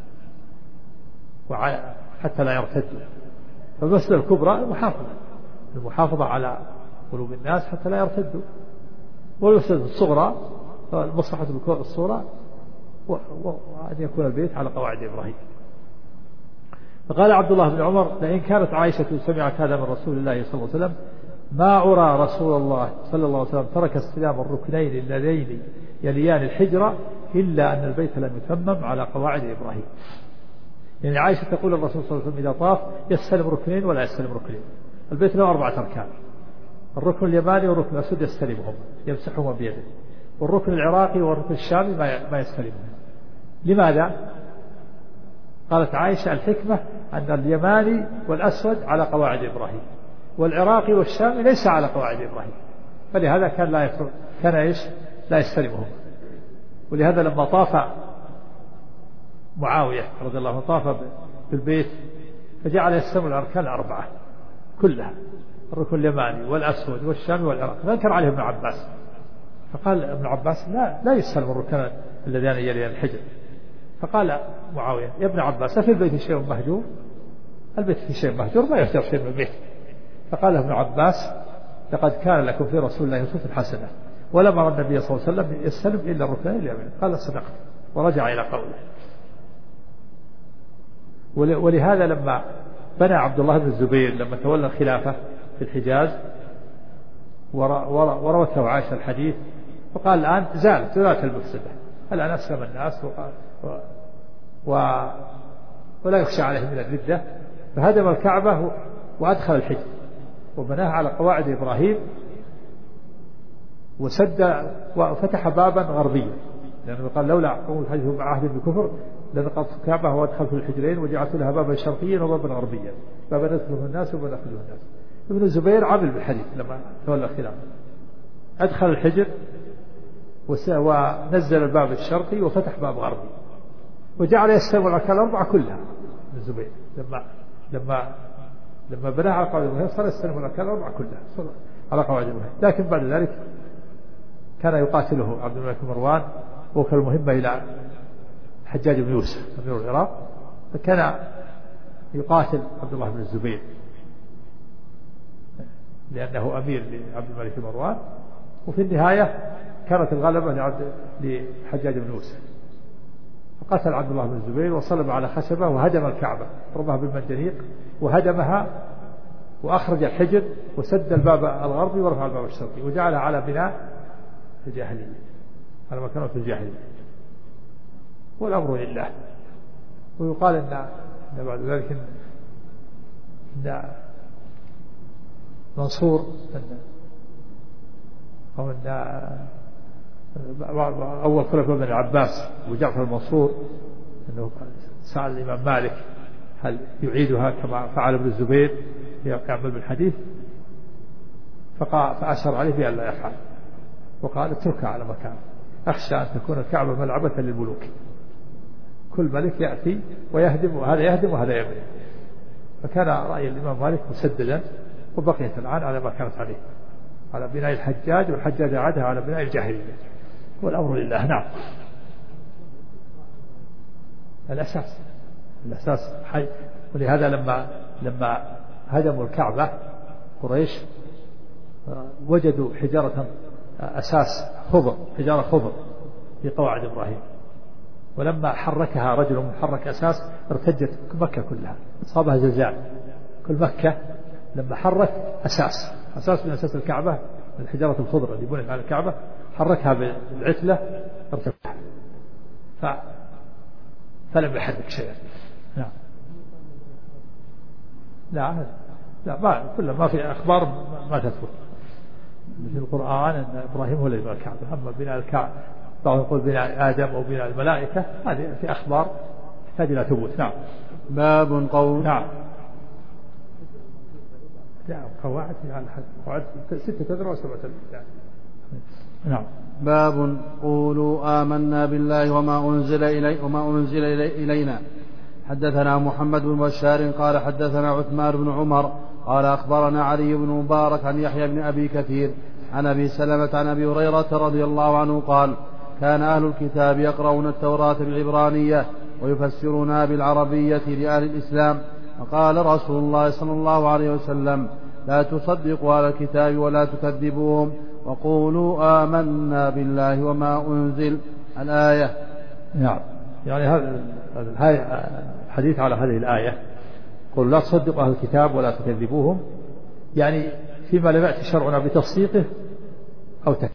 حتى لا يرتدوا. فالمسألة الكبرى المحافظة على قلوب الناس حتى لا يرتدوا. والمسألة الصغرى المصلحة الصغرى وأن يكون البيت على قواعد إبراهيم. فقال عبد الله بن عمر: لئن كانت عائشة سمعت هذا من رسول الله صلى الله عليه وسلم ما أرى رسول الله صلى الله عليه وسلم ترك استلام الركنين اللذين يليان الحجرة إلا أن البيت لم يتمم على قواعد إبراهيم. يعني عائشة تقول الرسول صلى الله عليه وسلم إذا طاف يستلم ركنين ولا يستلم ركنين. البيت له 4 أركان: الركن اليماني والركن الأسود يستلمهم يمسحهما بيده، والركن العراقي والركن الشامي ما يستلمهم. لماذا؟ قالت عائشة: الحكمة أن اليماني والأسود على قواعد إبراهيم، والعراقي والشامي ليس على قواعد إبراهيم، فلهذا كان لا يستلمهم. ولهذا لما طاف معاوية رضي الله عنه طاف بالبيت فجعل يستلم الأركان 4 كلها: الركن اليماني والأسود والشامي والعراقي. فأنكر عليه ابن عباس، فقال ابن عباس: لا يستلم الركن اللذان يليان الحجر. فقال معاوية: يا ابن عباس أفي البيت شيء مهجور؟ البيت في شيء مهجور، ما يهجر شيء من البيت. فقال ابن عباس: لقد كان لكم في رسول الله أسوة حسنة، ولم أرى النبي صلى الله عليه وسلم يستلم إلا الركنين اليمين. قال: صدقت. ورجع إلى قوله. ولهذا لما بنى عبد الله بن الزبير لما تولى الخلافة في الحجاز وروت له عائشة الحديث، فقال: الآن زالت المفسدة، الآن أسلم الناس ولا يخشى عليهم من الردة. فهدم الكعبة وأدخل الحجر وبناها على قواعد إبراهيم، وسد وفتح بابا غربيا، لأنه قال: لولا قوم الحج مع عهد بالكفر لنقضت الكعبة وأدخلت الحجرين وجعلت لها بابا شرقيا وبابا غربيا، بابا يدخله الناس وبابا يدخله الناس. ابن الزبير عمل بالحديث لما تولى الخلافة، أدخل الحجر ونزل الباب الشرقي وفتح باب غربي، وجعل يستلم الأركان 4 كلها. ابن الزبير لما بناها على قواعد إبراهيم صار يستلم الأركان 4 كلها على قواعد إبراهيم. لكن بعد ذلك كان يقاتله عبد الملك مروان، وكان المهمة إلى الحجاج بن يوسف أمير العراق، فكان يقاتل عبد الله بن الزبير لأنه أمير لعبد الملك مروان. وفي النهاية كانت الغلبة لحجاج بن يوسف، فقتل عبد الله بن الزبير وصلب على خشبة وهدم الكعبة، رماها بالمنجنيق وهدمها وأخرج الحجر وسد الباب الغربي ورفع الباب الشرقي وجعلها على بناء الجاهلية، على ما كانوا في الجاهلية، والأمر لله. ويقال إن بعد ذلك إن منصور أو إن أول خلفاء بن العباس وجعفر المنصور أنه سأل الإمام مالك هل يعيدها كما فعل ابن الزبير يعمل بالحديث، فأشار عليه بأن لا يفعل، وقال اتركها على مكان، أخشى أن تكون الكعبة ملعبة للملوك، كل ملك يأتي ويهدم، وهذا يهدم وهذا يبني. فكان رأي الإمام مالك مسددا، وبقيت الآن على ما كانت عليه، على بناء الحجاج، والحجاج عادها على بناء الجاهلية، والأمر لله. نعم. الأساس حي. ولهذا لما هدموا الكعبة قريش وجدوا حجارة أساس خضر، حجارة خضر في قواعد إبراهيم، ولما حركها رجل من حرك أساس ارتجت مكة كلها، صابها زلزال كل مكة لما حرك أساس من أساس الكعبة، الحجارة الخضر اللي بنت على الكعبة، حركها بالعتلة ارتفع، فلم يحرك شيئا. نعم. لا كل ما في أخبار ما تثبت في القرآن أن إبراهيم هو الذي بنى الكعبة. أما بناء الكعبة بعضهم يقول بناء آدم أو بناء الملائكة، هذه في أخبار تحتاج إلى ثبوت. نعم. باب قول. نعم. قواعد يعني قواعد 6 أذرع و7 يعني. نعم. باب قولوا آمنا بالله وما أنزل إلينا. حدثنا محمد بن بشار قال حدثنا عثمان بن عمر قال أخبرنا علي بن مبارك عن يحيى بن أبي كثير عن أبي سلمة عن أبي هريرة رضي الله عنه قال كان أهل الكتاب يقرؤون التوراة بالعبرانية ويفسرونها بالعربية لأهل الإسلام، فقال رسول الله صلى الله عليه وسلم لا تصدقوا أهل الكتاب ولا تكذبوهم وقولوا آمنا بالله وما أنزل. الآية. نعم. يعني هذا الحديث على هذه الآية، قل لا تصدقوا أهل الكتاب ولا تكذبوهم، يعني فيما لم يأتي شرعنا بتصديقه أو تكذيبه.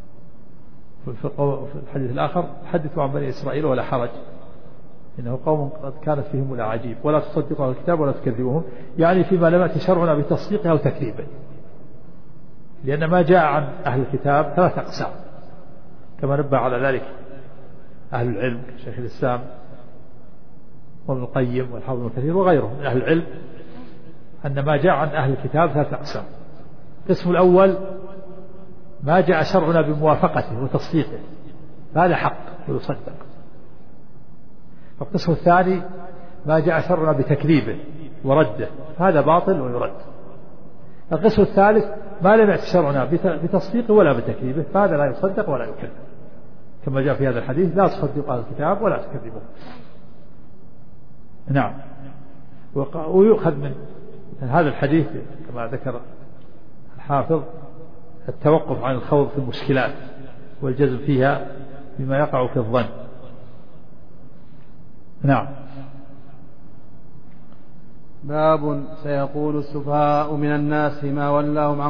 في الحديث الآخر حدثوا عن بني إسرائيل ولا حرج إنه قوم قد كانت فيهم الأعاجيب، ولا تصدقوا أهل الكتاب ولا تكذبوهم، يعني فيما لم يأتي شرعنا بتصديقه أو تكذيبه. لأن ما جاء عن أهل الكتاب 3 أقسام كما نبه على ذلك أهل العلم شيخ الإسلام وابن القيم والحافظ ابن كثير وغيرهم من أهل العلم، أن ما جاء عن أهل الكتاب 3 أقسام. القسم الأول ما جاء شرعنا بموافقته وتصديقه، هذا حق ويصدق. القسم الثاني ما جاء شرعنا بتكذيبه ورده، هذا باطل ويرد. القسم الثالث ما لم يأتي شرعنا بتصديقه ولا بتكذيبه، فهذا لا يصدق ولا يكذب، كما جاء في هذا الحديث لا تصدقوا أهل الكتاب ولا تكذبوه. نعم. ويؤخذ من هذا الحديث كما ذكر الحافظ التوقف عن الخوض في المشكلات والجزم فيها بما يقع في الظن. نعم. باب سيقول السفهاء من الناس ما ولاهم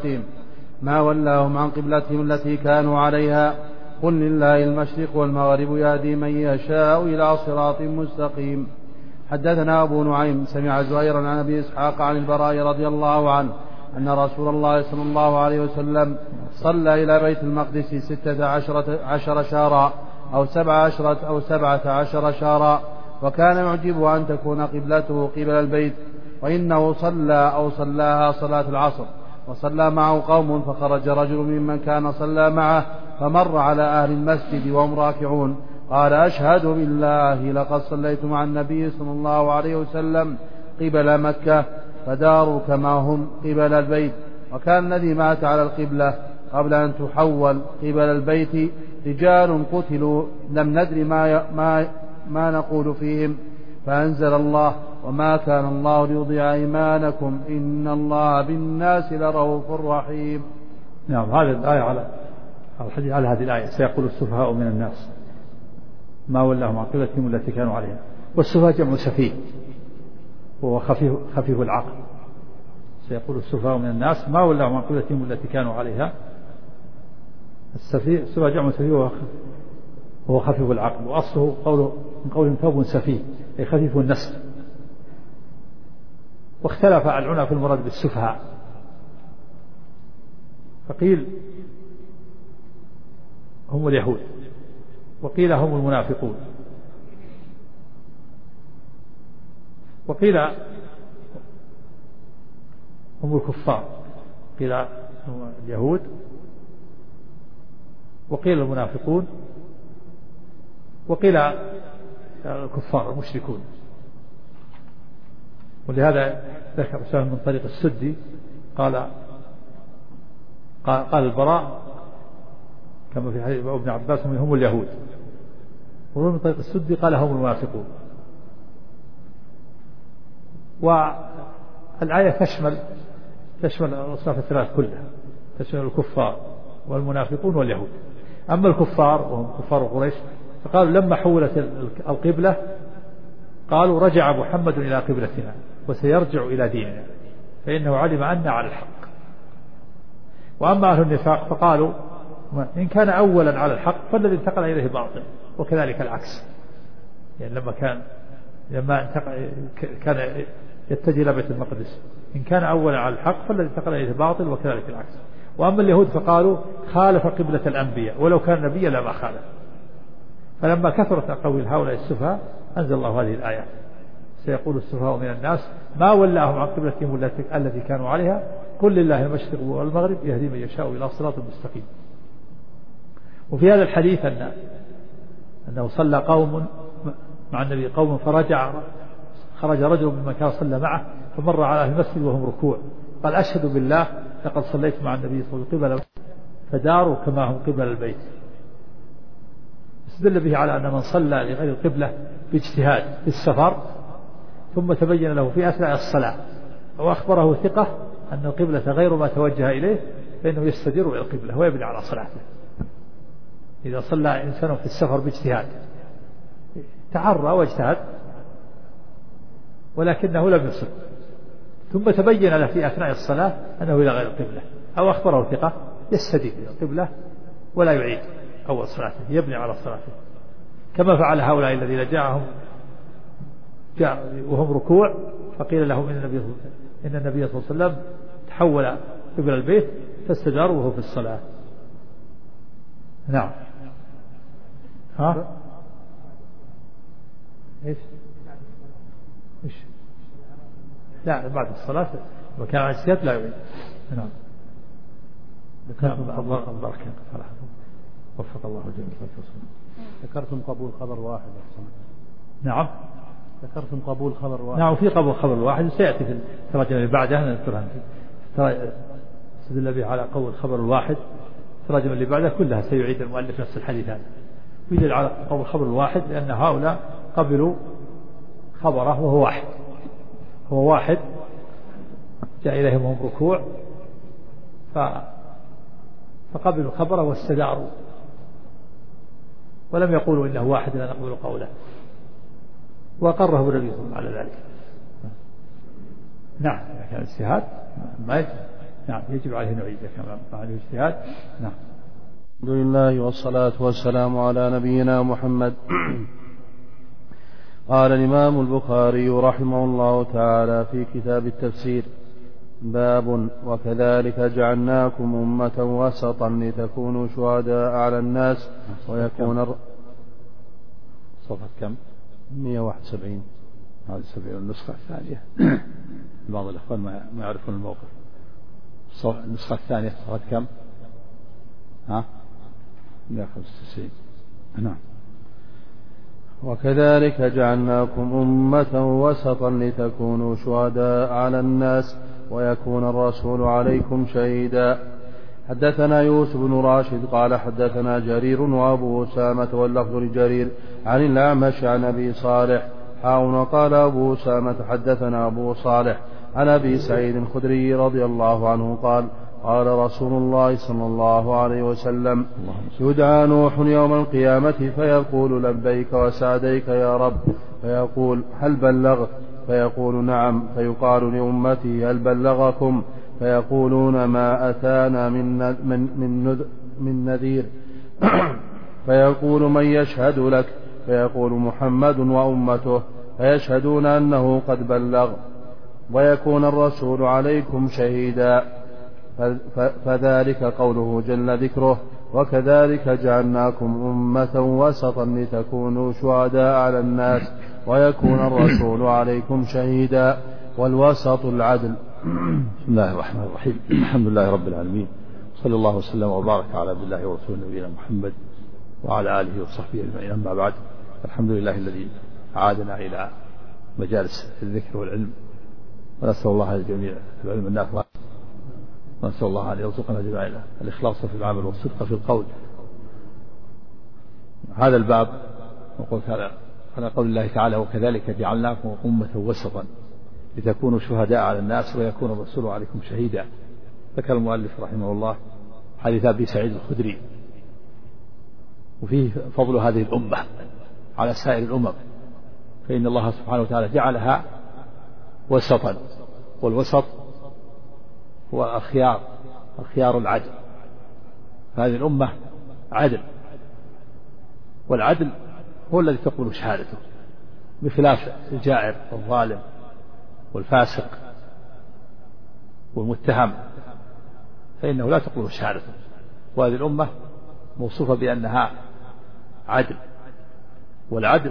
عن قبلتهم التي كانوا عليها، قل لله المشرق والمغرب يهدي من يشاء إلى صراط مستقيم. حدثنا أبو نعيم سمع زهيرا عن أبي إسحاق عن البراء رضي الله عنه أن رسول الله صلى الله عليه وسلم صلى إلى بيت المقدس 16 شهرا أو 17 شهرا، وكان يعجبه أن تكون قبلته قبل البيت، وإنه صلاها صلاة العصر، وصلى معه قوم، فخرج رجل ممن كان صلى معه فمر على أهل المسجد وهم راكعون، قال أشهد بالله لقد صليت مع النبي صلى الله عليه وسلم قبل مكة، فداروا كما هم قبل البيت. وكان الذي مات على القبلة قبل أن تحول قبل البيت رجال قتلوا لم ندر ما نقول فيهم، فأنزل الله وما كان الله ليضيع إيمانكم إن الله بالناس لرؤوف رحيم. نعم. هذه الآية على الحديث على هذه الآية سيقول السفهاء من الناس ما ولاهم عن قبلتهم التي كانوا عليها. والسفهاء جمع سفيه وهو خفيف العقل. سيقول السفهاء من الناس ما ولاهم عن قبلتهم التي كانوا عليها، السفيه السبع جمع سفيه وهو خفيف العقل، وأصله من قوله ثوب سفيه أي خفيف النسل. واختلف العلماء في المراد بالسفهاء، فقيل هم اليهود، وقيل هم المنافقون، وقيل هم الكفار، قيل هم اليهود، وقيل المنافقون، وقيل الكفار المشركون. ولهذا ذكر سهم من طريق السدي قال البراء كما في حديث ابن عباس هم اليهود، ومن طريق السدي قال هم المنافقون. والآية تشمل الأصناف الثلاث كلها، تشمل الكفار والمنافقون واليهود. أما الكفار وهم كفار قريش فقالوا لما حولت القبلة قالوا رجع محمد إلى قبلتنا وسيرجع إلى ديننا فإنه علم أن على الحق. وأما أهل النفاق فقالوا إن كان أولا على الحق فالذي انتقل إليه باطل، وكذلك العكس، يعني لما كان يتجه إلى بيت المقدس إن كان أولا على الحق فالذي انتقل إليه باطل، وكذلك العكس. وأما اليهود فقالوا خالف قبلة الأنبياء ولو كان نبيا لما خالف. فلما كثرت أقاويل هؤلاء السفهاء أنزل الله هذه الآيات: سيقول السفهاء من الناس ما ولاهم عن قبلتهم التي كانوا عليها قل لله المشرق والمغرب يهدي من يشاء إلى صراط مستقيم. وفي هذا الحديث أنه صلى قوم مع النبي قوم خرج رجل ممن كان صلى معه فمر على أهل المسجد وهم ركوع قال أشهد بالله لقد صليت مع النبي صلى الله عليه وسلم فداروا كما هم قبل البيت. استدل به على أن من صلى لغير القبلة باجتهاد في السفر ثم تبين له في أثناء الصلاة أو أخبره ثقة أن القبلة غير ما توجه إليه فإنه يستدير إلى القبلة ويبني على صلاته. إذا صلى إنسان في السفر باجتهاد تعرى واجتهد ولكنه لم يصل ثم تبين له في أثناء الصلاة أنه إلى غير القبلة أو أخبره ثقة يستدير إلى القبلة ولا يعيد أول صلاته، يبني على صلاته، كما فعل هؤلاء الذين جاء وهم ركوع فقيل لهم إن النبي صلى الله عليه وسلم تحول قبل البيت فاستداروا وهو في الصلاة. نعم. ها إيش لا بعد الصلاة وكان على السياد لا يعيد. نعم. بركة وفق الله جميعا. ذكرتم قبول خبر واحد. نعم. ذكرتم قبول خبر واحد. نعم في قبول خبر واحد سيأتي في التراجم اللي بعدها نذكرها. استدل به على قول خبر الواحد. التراجم اللي بعدها كلها سيعيد المؤلف نفس الحديث هذا. ويدل على قول خبر الواحد لأن هؤلاء قبلوا خبره وهو واحد. هو واحد جاء إليهم وهم ركوع فقبلوا خبره واستداروا ولم يقولوا إنه واحد لا نقبل قوله، وقره النبي صلى الله عليه وسلم على ذلك. نعم إذا كان اجتهاد ما يجب. نعم يجب عليه نعيد كما فعل اجتهاد. نعم. الحمد لله والصلاة والسلام على نبينا محمد. قال الإمام البخاري رحمه الله تعالى في كتاب التفسير: باب وكذلك جعلناكم أمة وسطا لتكونوا شهداء على الناس ويكون صفحة كم؟ 171. هذه 70 النسخة الثانية. بعض الأخوان ما يعرفون الموقف. النسخة الثانية صفحة كم؟ 195. نعم. وكذلك جعلناكم أمة وسطا لتكونوا شهداء على الناس ويكون الرسول عليكم شهيدا. حدثنا يوسف بن راشد قال حدثنا جرير وأبو أسامة واللفظ لجرير عن الأعمش عن أبي صالح وقال أبو أسامة حدثنا أبو صالح عن أبي سعيد الخدري رضي الله عنه قال قال رسول الله صلى الله عليه وسلم: يدعى نوح يوم القيامة فيقول لبيك وسعديك يا رب، فيقول هل بلغت؟ فيقول نعم، فيقال لأمتي هل بلغكم؟ فيقولون ما أتانا من نذير فيقول من يشهد لك؟ فيقول محمد وأمته، فيشهدون أنه قد بلغ، ويكون الرسول عليكم شهيدا. فذلك قوله جل ذكره: وكذلك جعلناكم أمة وسطا لتكونوا شهداء على الناس ويكون الرسول عليكم شهيدا. والوسط العدل. بسم الله الرحمن الرحيم. الحمد لله رب العالمين، صلى الله وسلم وبارك على عبد الله ورسوله نبينا محمد وعلى آله وصحبه أجمعين. أما بعد، الحمد لله الذي أعادنا إلى مجالس الذكر والعلم، ونسأل الله الجميع العلم النافع، ونسأل الله أن يرزقنا جميعا الإخلاص في العمل والصدق في القول. هذا الباب نقول على قول الله تعالى: وكذلك جعلناكم أمة وسطا لتكونوا شهداء على الناس ويكون الرسول عليكم شهيدا. ذكر المؤلف رحمه الله حديث أبي سعيد الخدري، وفيه فضل هذه الأمة على سائر الأمم، فإن الله سبحانه وتعالى جعلها وسطا، والوسط هو الخيار العدل. هذه الأمة عدل، والعدل هو الذي تقبل شهادته، بخلاف الجائر والظالم والفاسق والمتهم فإنه لا تقبل شهادته. وهذه الأمة موصوفة بأنها عدل، والعدل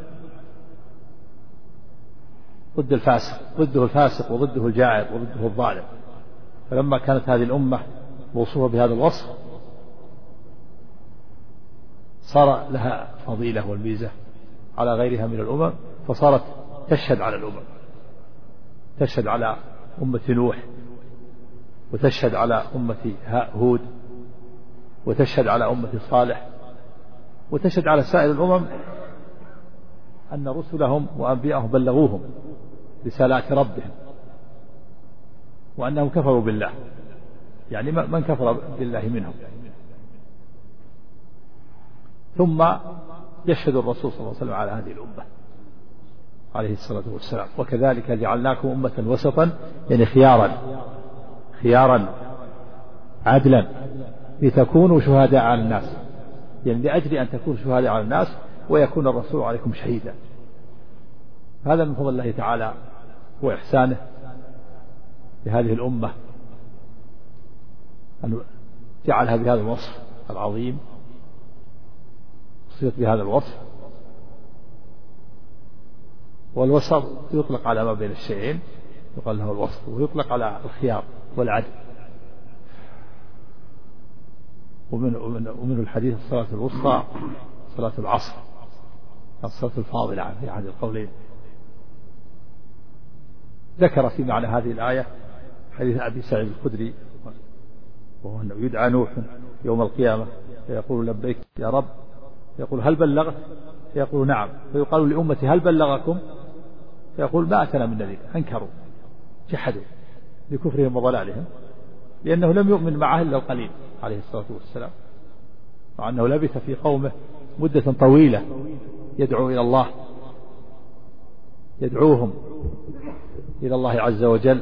ضد الفاسق، ضده الفاسق وضده الجائر وضده الظالم. فلما كانت هذه الأمة موصوفة بهذا الوصف صار لها فضيلة والميزة على غيرها من الأمم، فصارت تشهد على الأمم، تشهد على أمة نوح، وتشهد على أمة هود، وتشهد على أمة صالح، وتشهد على سائر الأمم أن رسلهم وأنبياءهم بلغوهم رسالات ربهم، وأنهم كفروا بالله، يعني من كفر بالله منهم. ثم يشهد الرسول صلى الله عليه وسلم على هذه الأمة عليه الصلاة والسلام: وكذلك جعلناكم أمة وسطا، يعني خيارا عدلا لتكونوا شهداء على الناس، يعني لأجل أن تكونوا شهداء على الناس ويكون الرسول عليكم شهيدا. هذا من فضل الله تعالى وإحسانه لهذه الأمة، أن جعلها بهذا الوصف العظيم، صفت بهذا الوصف. والوسط يطلق على ما بين الشيئين، يقال له الوسط، ويطلق على الخيار والعدل. ومن الحديث الصلاة الوسطى صلاة العصر، الصلاة الفاضلة في أحد القولين. ذكر في معنى هذه الآية حديث أبي سعيد الخدري، وهو أنه يدعى نوح يوم القيامة فيقول: لبيك يا رب، يقول: هل بلغت؟ فيقول: نعم. فيقال لأمتي: هل بلغكم؟ فيقول: ما أتنا من نذير. أنكروا، جحدوا لكفرهم وضلالهم، لأنه لم يؤمن معه إلا القليل عليه الصلاة والسلام، مع أنه لبث في قومه مدة طويلة يدعو إلى الله، يدعوهم إلى الله عز وجل،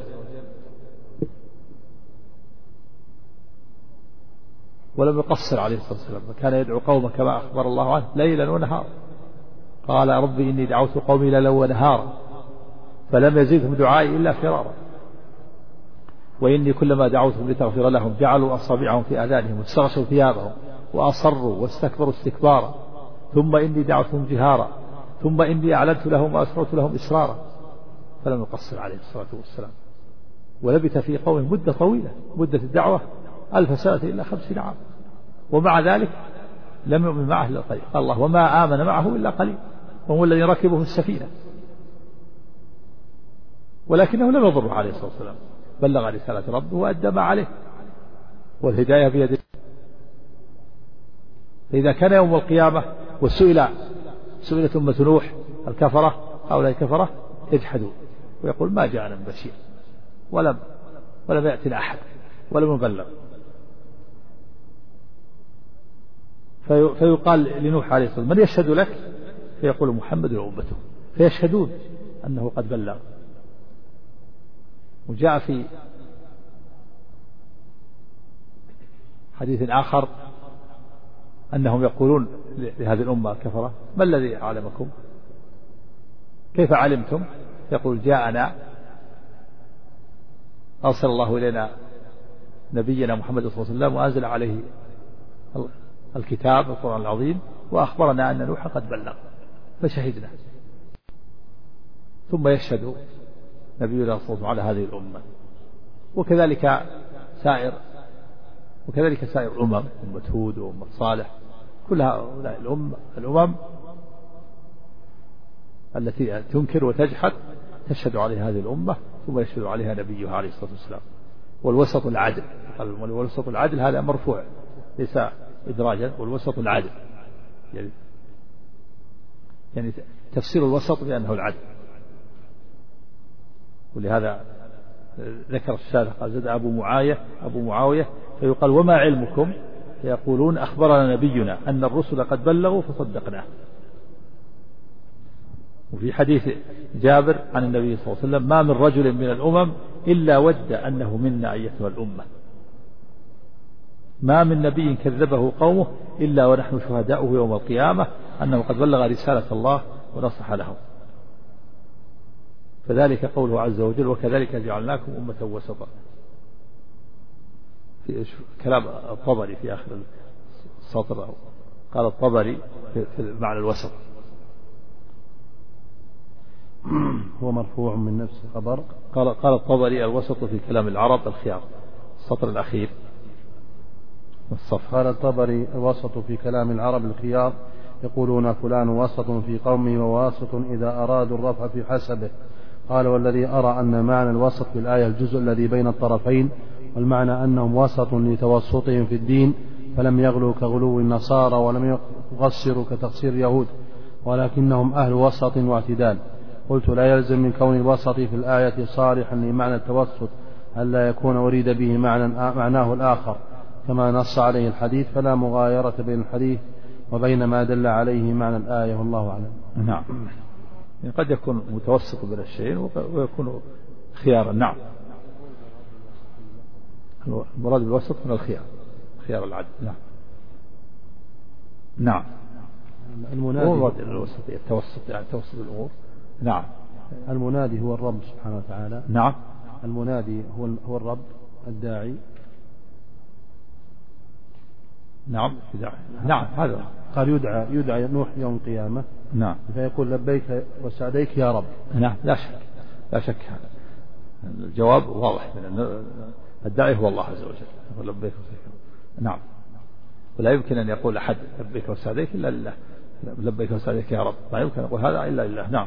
ولم يقصر عليه الصلاة والسلام، وكان يدعو قومه كما أخبر الله عنه ليلا ونهارا. قال: ربي إني دعوت قومي ليلا ونهارا فلم يزدهم دعائي إلا فرارا، وإني كلما دعوتهم لتغفر لهم جعلوا أصابعهم في آذانهم واستغشوا ثيابهم وأصروا واستكبروا استكبارا، ثم إني دعوتهم جهارا، ثم إني أعلنت لهم وأسررت لهم إسرارا. فلم يقصر عليه الصلاة والسلام، ولبث في قومه مدة طويلة، مدة الدعوة 1000 سنة إلا 50 عام، ومع ذلك لم يؤمن معه إلا قليل. قال الله: وما آمن معه إلا قليل، وهو الذي ركبه السفينة. ولكنه لم يضره عليه الصلاة والسلام، بلغ رسالة ربه وأدى ما عليه، والهداية بيده. فإذا كان يوم القيامة سئلت أمة نوح الكفرة، هؤلاء الكفرة يجحدون ويقول: ما جاءنا من بشير ولم يأتنا أحد ولم يبلغ. فيقال لنوح عليه الصلاة والسلام: من يشهد لك؟ فيقول: محمد وأمته، فيشهدون أنه قد بلغ. وجاء في حديث آخر أنهم يقولون لهذه الأمة الكفرة: ما الذي أعلمكم؟ كيف علمتم؟ يقول: جاءنا، أرسل الله إلينا نبينا محمد صلى الله عليه وسلم وأنزل عليه الكتاب القرآن العظيم وأخبرنا أن نوحا قد بلغ فشهدنا. ثم يشهد نبينا صلى الله عليه وسلم على هذه الأمة. وكذلك سائر الأمم، أمة هود وأمة صالح، كل هؤلاء الأمم التي تنكر وتجحد تشهد عليها هذه الأمة، ثم يشهد عليها نبيها عليه الصلاة والسلام. والوسط العدل، والوسط العدل هذا مرفوع ليس إدراجا، والوسط العدل يعني تفسير الوسط بأنه العدل. ولهذا ذكر الشارح قال: زاد أبو معاوية فيقال: وما علمكم؟ فيقولون: أخبرنا نبينا أن الرسل قد بلغوا فصدقناه. وفي حديث جابر عن النبي صلى الله عليه وسلم: ما من رجل من الأمم إلا ود أنه منا أيتها الأمة، ما من نبي كذبه قومه إلا ونحن شهداؤه يوم القيامة أنه قد بلغ رسالة الله ونصح لهم. فذلك قوله عز وجل: وكذلك جعلناكم أمة وسطا. في كلام الطبري في آخر السطر قال الطبري في معنى الوسط: هو مرفوع من نفس الخبر. قال الطبري: الوسط في كلام العرب الخيار. السطر الأخير قال الطبري: الوسط في كلام العرب الخيار، يقولون فلان وسط في قومه وواسط إذا أرادوا الرفع في حسبه. قال: والذي أرى أن معنى الوسط في الآية الجزء الذي بين الطرفين، والمعنى أنهم وسط لتوسطهم في الدين، فلم يغلوا كغلو النصارى ولم يقصروا كتقصير اليهود، ولكنهم أهل وسط واعتدال. قلت: لا يلزم من كون الوسط في الآية صالحا لمعنى التوسط ألا يكون أريد به معناه الآخر كما نص عليه الحديث، فلا مغايرة بين الحديث وبين ما دل عليه معنى الآية، والله أعلم. نعم، يعني قد يكون متوسط بين الشيئين ويكون خيارا. نعم، المراد بالوسط من خيار العدل. نعم. المنادي الوسطية التوسط، يعني توسط الأمور. نعم. المنادي هو الرب سبحانه وتعالى. نعم. المنادي هو الرب الداعي. نعم. نعم. هذا قال: يدعى نوح يوم القيامة. نعم. فيقول: لبيك وسعديك يا رب. نعم، لا شك هذا الجواب واضح من الداعي هو الله عز وجل. يقول: لبيك وسعديك. نعم. ولا يمكن أن يقول أحد لبيك وسعديك إلا لله، لبيك وسعديك يا رب، لا يمكن أن يقول هذا إلا لله. نعم.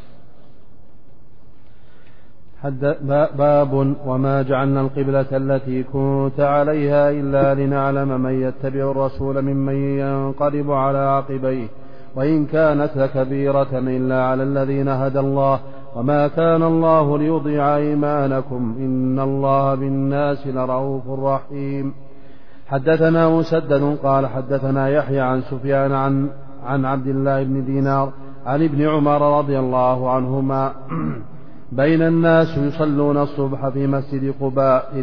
باب: وما جعلنا القبلة التي كنت عليها إلا لنعلم من يتبع الرسول ممن ينقلب على عقبيه، وإن كانت لكبيرة إلا على الذين هدى الله، وما كان الله ليضيع إيمانكم إن الله بالناس لرؤوف رحيم. حدثنا مسدد قال: حدثنا يحيى عن سفيان عن عبد الله بن دينار عن ابن عمر رضي الله عنهما بين الناس يصلون الصبح في مسجد قباء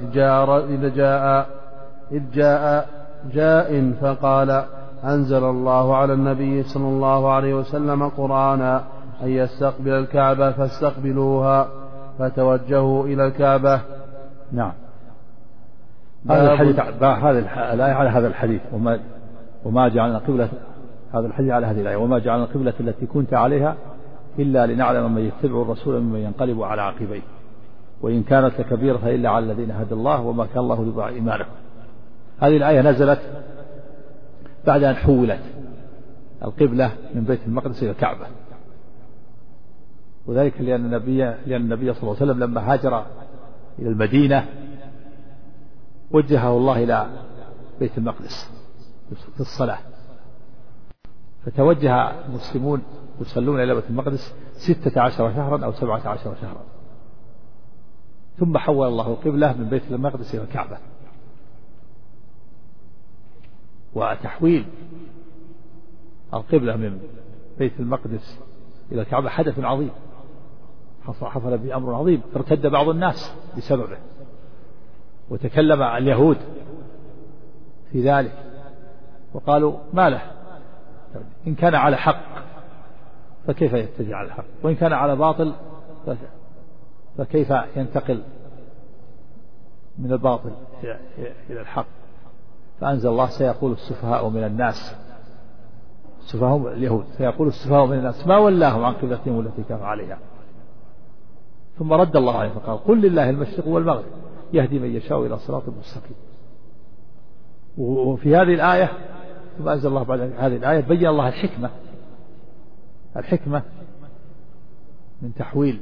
إذ جاء فقال: أنزل الله على النبي صلى الله عليه وسلم قرآنا أن يستقبل الكعبة فاستقبلوها، فتوجهوا إلى الكعبة. نعم. هذا الحديث الآية على هذا الحديث، وما جعلنا قبلة، هذا الحديث على هذه الآية: وما جعلنا القبلة التي كنت عليها إلا لنعلم من يتبع الرسول ممن ينقلب على عقبيه، وإن كانت لكبيرة إلا على الذين هدى الله، وما كان الله ليضيع إيمانكم. هذه الآية نزلت بعد أن حولت القبلة من بيت المقدس إلى الكعبة، وذلك لأن النبي صلى الله عليه وسلم لما هاجر إلى المدينة وجهه الله إلى بيت المقدس في الصلاة، فتوجه المسلمون يصلون إلى بيت المقدس 16 شهرا أو 17 شهرا، ثم حول الله القبلة من بيت المقدس إلى الكعبة. وتحويل القبلة من بيت المقدس إلى الكعبة حدث عظيم، حصل به أمر عظيم، ارتد بعض الناس بسببه، وتكلم اليهود في ذلك، وقالوا ما له إن كان على حق فكيف يتجه على الحق، وإن كان على باطل فكيف ينتقل من الباطل إلى الحق. فأنزل الله سيقول السفهاء من الناس، السفهاء اليهود، سيقول السفهاء من الناس ما ولاهم عن قبلتهم التي كانوا عليها. ثم رد الله عليه فقال قل لله المشرق والمغرب يهدي من يشاء إلى صراط مستقيم. وفي هذه الآية ثم أنزل الله بعد هذه الآية بين الله الحكمة من تحويل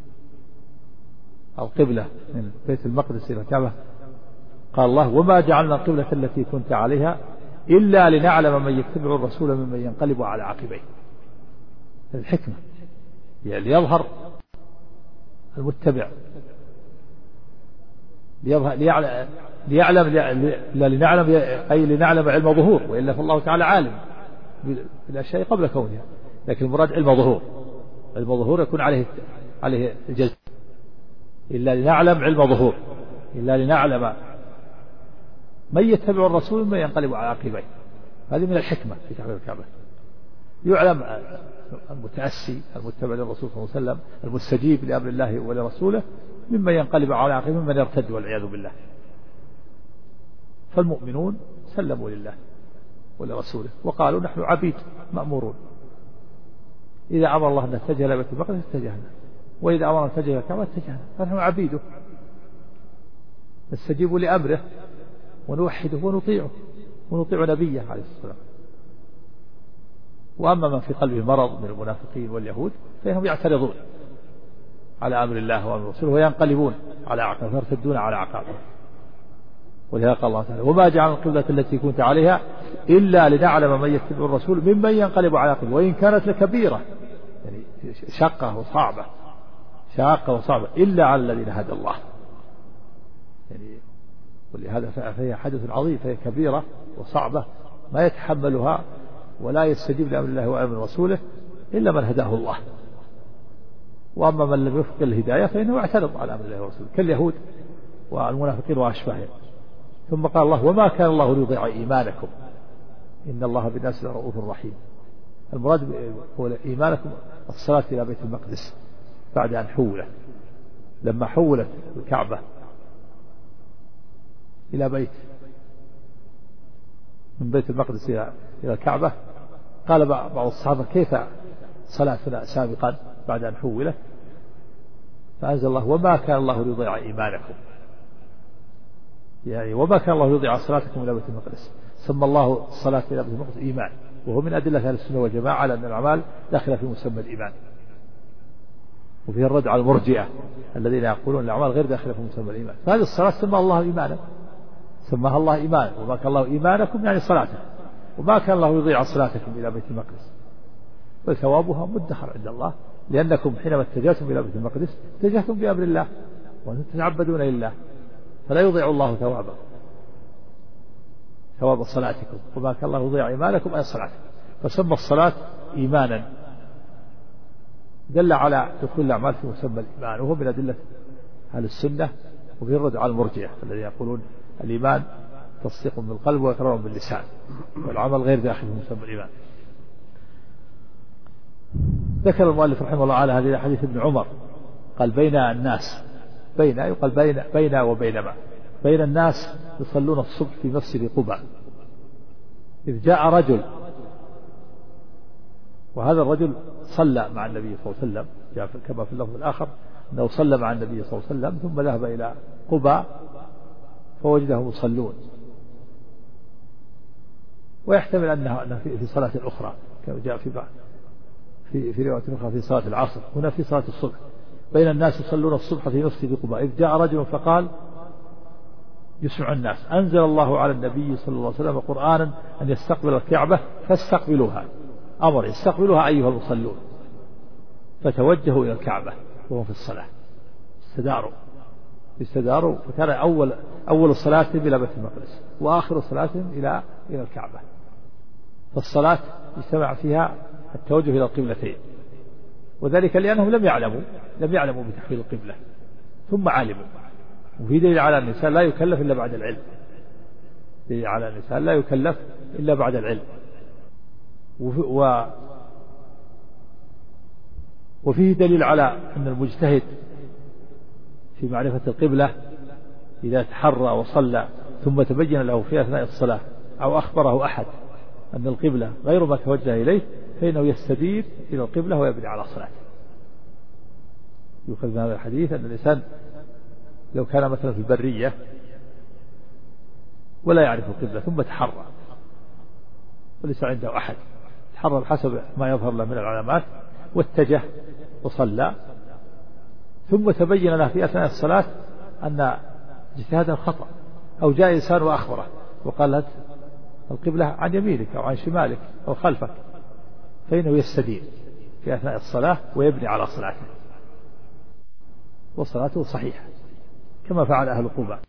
القبلة من بيت المقدس إلى الكعبة. قال الله وما جعلنا القبلة التي كنت عليها إلا لنعلم من يتبع الرسول ممن ينقلب على عقبيه. الحكمة ليظهر المتبع، ليعلم لنعلم أي لنعلم علم ظهور، وإلا فالله تعالى عالم بالأشياء قبل كونها، لكن المراد علم ظهور. علم ظهور يكون عليه الجزم، إلا لنعلم علم ظهور، إلا لنعلم من يتبع الرسول من ينقلب على عقبيه. هذه من الحكمة في تحويل الكعبة. يعلم المتأسي المتبع للرسول صلى الله عليه وسلم المستجيب لأمر الله ولرسوله ممن ينقلب على عقبيه ممن يرتد والعياذ بالله. فالمؤمنون سلموا لله ولرسوله وقالوا نحن عبيد مأمورون، إذا أمر الله أن نتجه إلى بيت المقدس اتجهنا، وإذا أمر أن نتجه إلى الكعبة اتجهنا، فنحن عبيده نستجيب لأمره ونوحده ونطيع نبيه عليه الصلاة والسلام. وأما من في قلبه مرض من المنافقين واليهود فإنهم يعترضون على أمر الله وأمر رسوله وينقلبون على أعقابهم، يرتدون على أعقابهم. ولهذا قال الله تعالى وما جعل القبلة التي كنت عليها إلا لنعلم من يتبع الرسول ممن ينقلب على عقبيه وإن كانت لكبيرة، يعني شاقة وصعبة إلا على الذين هدى الله. يعني ولهذا فهي حدث عظيم، فهي كبيرة وصعبة ما يتحملها ولا يستجيب لأمر الله وأمر رسوله إلا من هداه الله. وأما من لم يفق الهداية فإنه يعترض على أمر الله ورسوله كاليهود والمنافقين وأشباههم. ثم قال الله وما كان الله ليضيع إيمانكم إن الله بالناس لرؤوف رحيم. المراد هو إيمانكم الصلاة إلى بيت المقدس بعد أن حولت، لما حولت الكعبة إلى بيت من بيت المقدس إلى الكعبة، قال بعض الصحابة كيف صلاتنا سابقا بعد أن حولت؟ فأنزل الله وما كان الله ليضيع إيمانكم، يعني وما كان الله يضيع صلاتكم إلى بيت المقدس. سمى الله الصلاة إلى بيت المقدس إيمان، وهو من أدلة أهل السنة والجماعة على أن الأعمال داخلة في مسمى الإيمان. وفيه الرد على المرجئة الذين يقولون الأعمال غير داخلة في مسمى الإيمان. فهذه الصلاة سماها الله إيمانا، سماها الله إيمان. وما كان الله إيمانكم يعني صلاتكم، وما كان الله يضيع صلاتكم إلى بيت المقدس، بل ثوابها مدخر عند الله، لأنكم حينما اتجهتم إلى بيت المقدس اتجهتم بأمر الله وأنتم تتعبدون لله، فلا يضيع الله ثواب صلاتكم. وما كان الله يضيع إيمانكم أي صلاتكم، فسمى الصلاة إيمانا، دل على دخول الأعمال في مسمى الإيمان، وهو من أدلة أهل السنة. وفي الرد على المرجئة الذين يقولون الإيمان تصديق بالقلب وإقرار باللسان والعمل غير داخل في مسمى الإيمان. ذكر المؤلف رحمه الله على هذه حديث ابن عمر قال بين الناس، بين يقال بين وبينما، بين الناس يصلون الصبح في مسجد قباء إذ جاء رجل، وهذا الرجل صلى مع النبي صلى الله عليه وسلم، جاء كما في اللفظ الآخر أنه صلى مع النبي صلى الله عليه وسلم ثم ذهب إلى قباء فوجدهم يصلون، ويحتمل أنها في صلاة أخرى كما جاء في رواية أخرى في صلاة العصر، هنا في صلاة الصبح. بين الناس يصلون الصبح في مسجد قباء إذ جاء رجل فقال يسمع الناس أنزل الله على النبي صلى الله عليه وسلم قرآنا أن يستقبل الكعبة فاستقبلوها، أمر استقبلوها أيها المصلون، فتوجهوا إلى الكعبة وهم في الصلاة، استداروا فكان أول صلاتهم إلى بيت المقدس وآخر صلاتهم إلى الكعبة. فالصلاة اجتمع فيها التوجه إلى القبلتين، وذلك لأنهم لم يعلموا بتحويل القبلة ثم علموا. وفي دليل على أن الإنسان لا يكلف إلا بعد العلم، على الإنسان لا يكلف إلا بعد العلم. وفيه دليل على أن المجتهد في معرفة القبلة إذا تحرى وصلى ثم تبين له في أثناء الصلاة أو أخبره أحد أن القبلة غير ما توجه إليه فإنه يستدير إلى القبلة ويبني على صلاته. يؤخذ من هذا الحديث أن الإنسان لو كان مثلا في البرية ولا يعرف القبلة ثم تحرى وليس عنده أحد، تحرى بحسب ما يظهر له من العلامات واتجه وصلى ثم تبين له في أثناء الصلاة أن اجتهاده خطأ، أو جاء إنسان وأخبره وقال له القبلة عن يمينك أو عن شمالك أو خلفك، فإنه يستدير في أثناء الصلاة ويبني على صلاته وصلاته صحيحة كما فعل أهل قباء.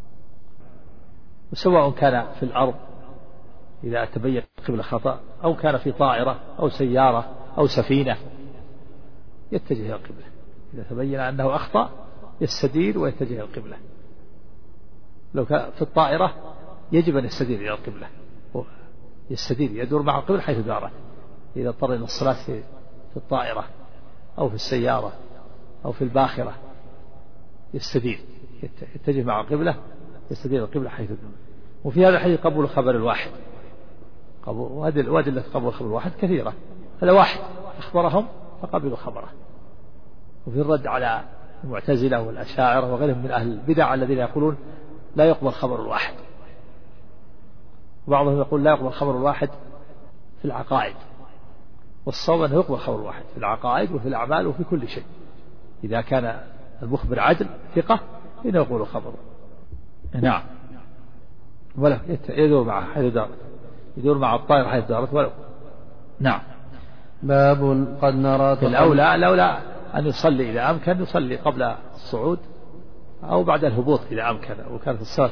وسواء كان في الأرض إذا تبين القبلة خطأ أو كان في طائرة أو سيارة أو سفينة يتجه إلى القبلة، إذا تبين أنه أخطأ يستدير ويتجه إلى القبلة. لو كان في الطائرة يجب أن يستدير إلى القبلة، يستدير يدور مع القبلة حيث دارت. إذا اضطر إلى الصلاة في الطائرة أو في السيارة أو في الباخرة يستدير يتجه مع القبلة، يستدير إلى القبلة حيث دارت. وفي هذا الحديث قبول الخبر الواحد، وأدلة قبول الخبر الواحد كثيرة. هذا واحد أخبرهم فقبلوا خبره. وفي الرد على المعتزلة والأشاعرة وغيرهم من أهل البدع الذين يقولون لا يقبل خبر الواحد، وبعضهم يقول لا يقبل خبر الواحد في العقائد، والصواب أنه يقبل خبر الواحد في العقائد وفي الأعمال وفي كل شيء. إذا كان المخبر عدل ثقة إنه يقبل خبره. نعم، ولا يدور معه حيث دارت، يدور مع الطائر حيث دارت ولو. نعم. باب قد نرى الأولى أن يصلي إذا أمكن يصلي قبل الصعود أو بعد الهبوط إذا أمكن، وكانت الصلاة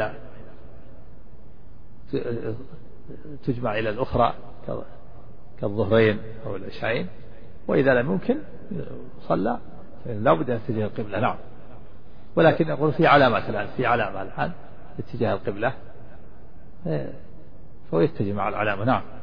تجمع إلى الأخرى كالظهرين أو العشاءين. وإذا لم يمكن صلى لا بد أن يتجه القبلة. نعم، ولكن يقول في علامات الآن، في علامة الآن اتجاه القبلة فهو يتجه مع العلامة. نعم.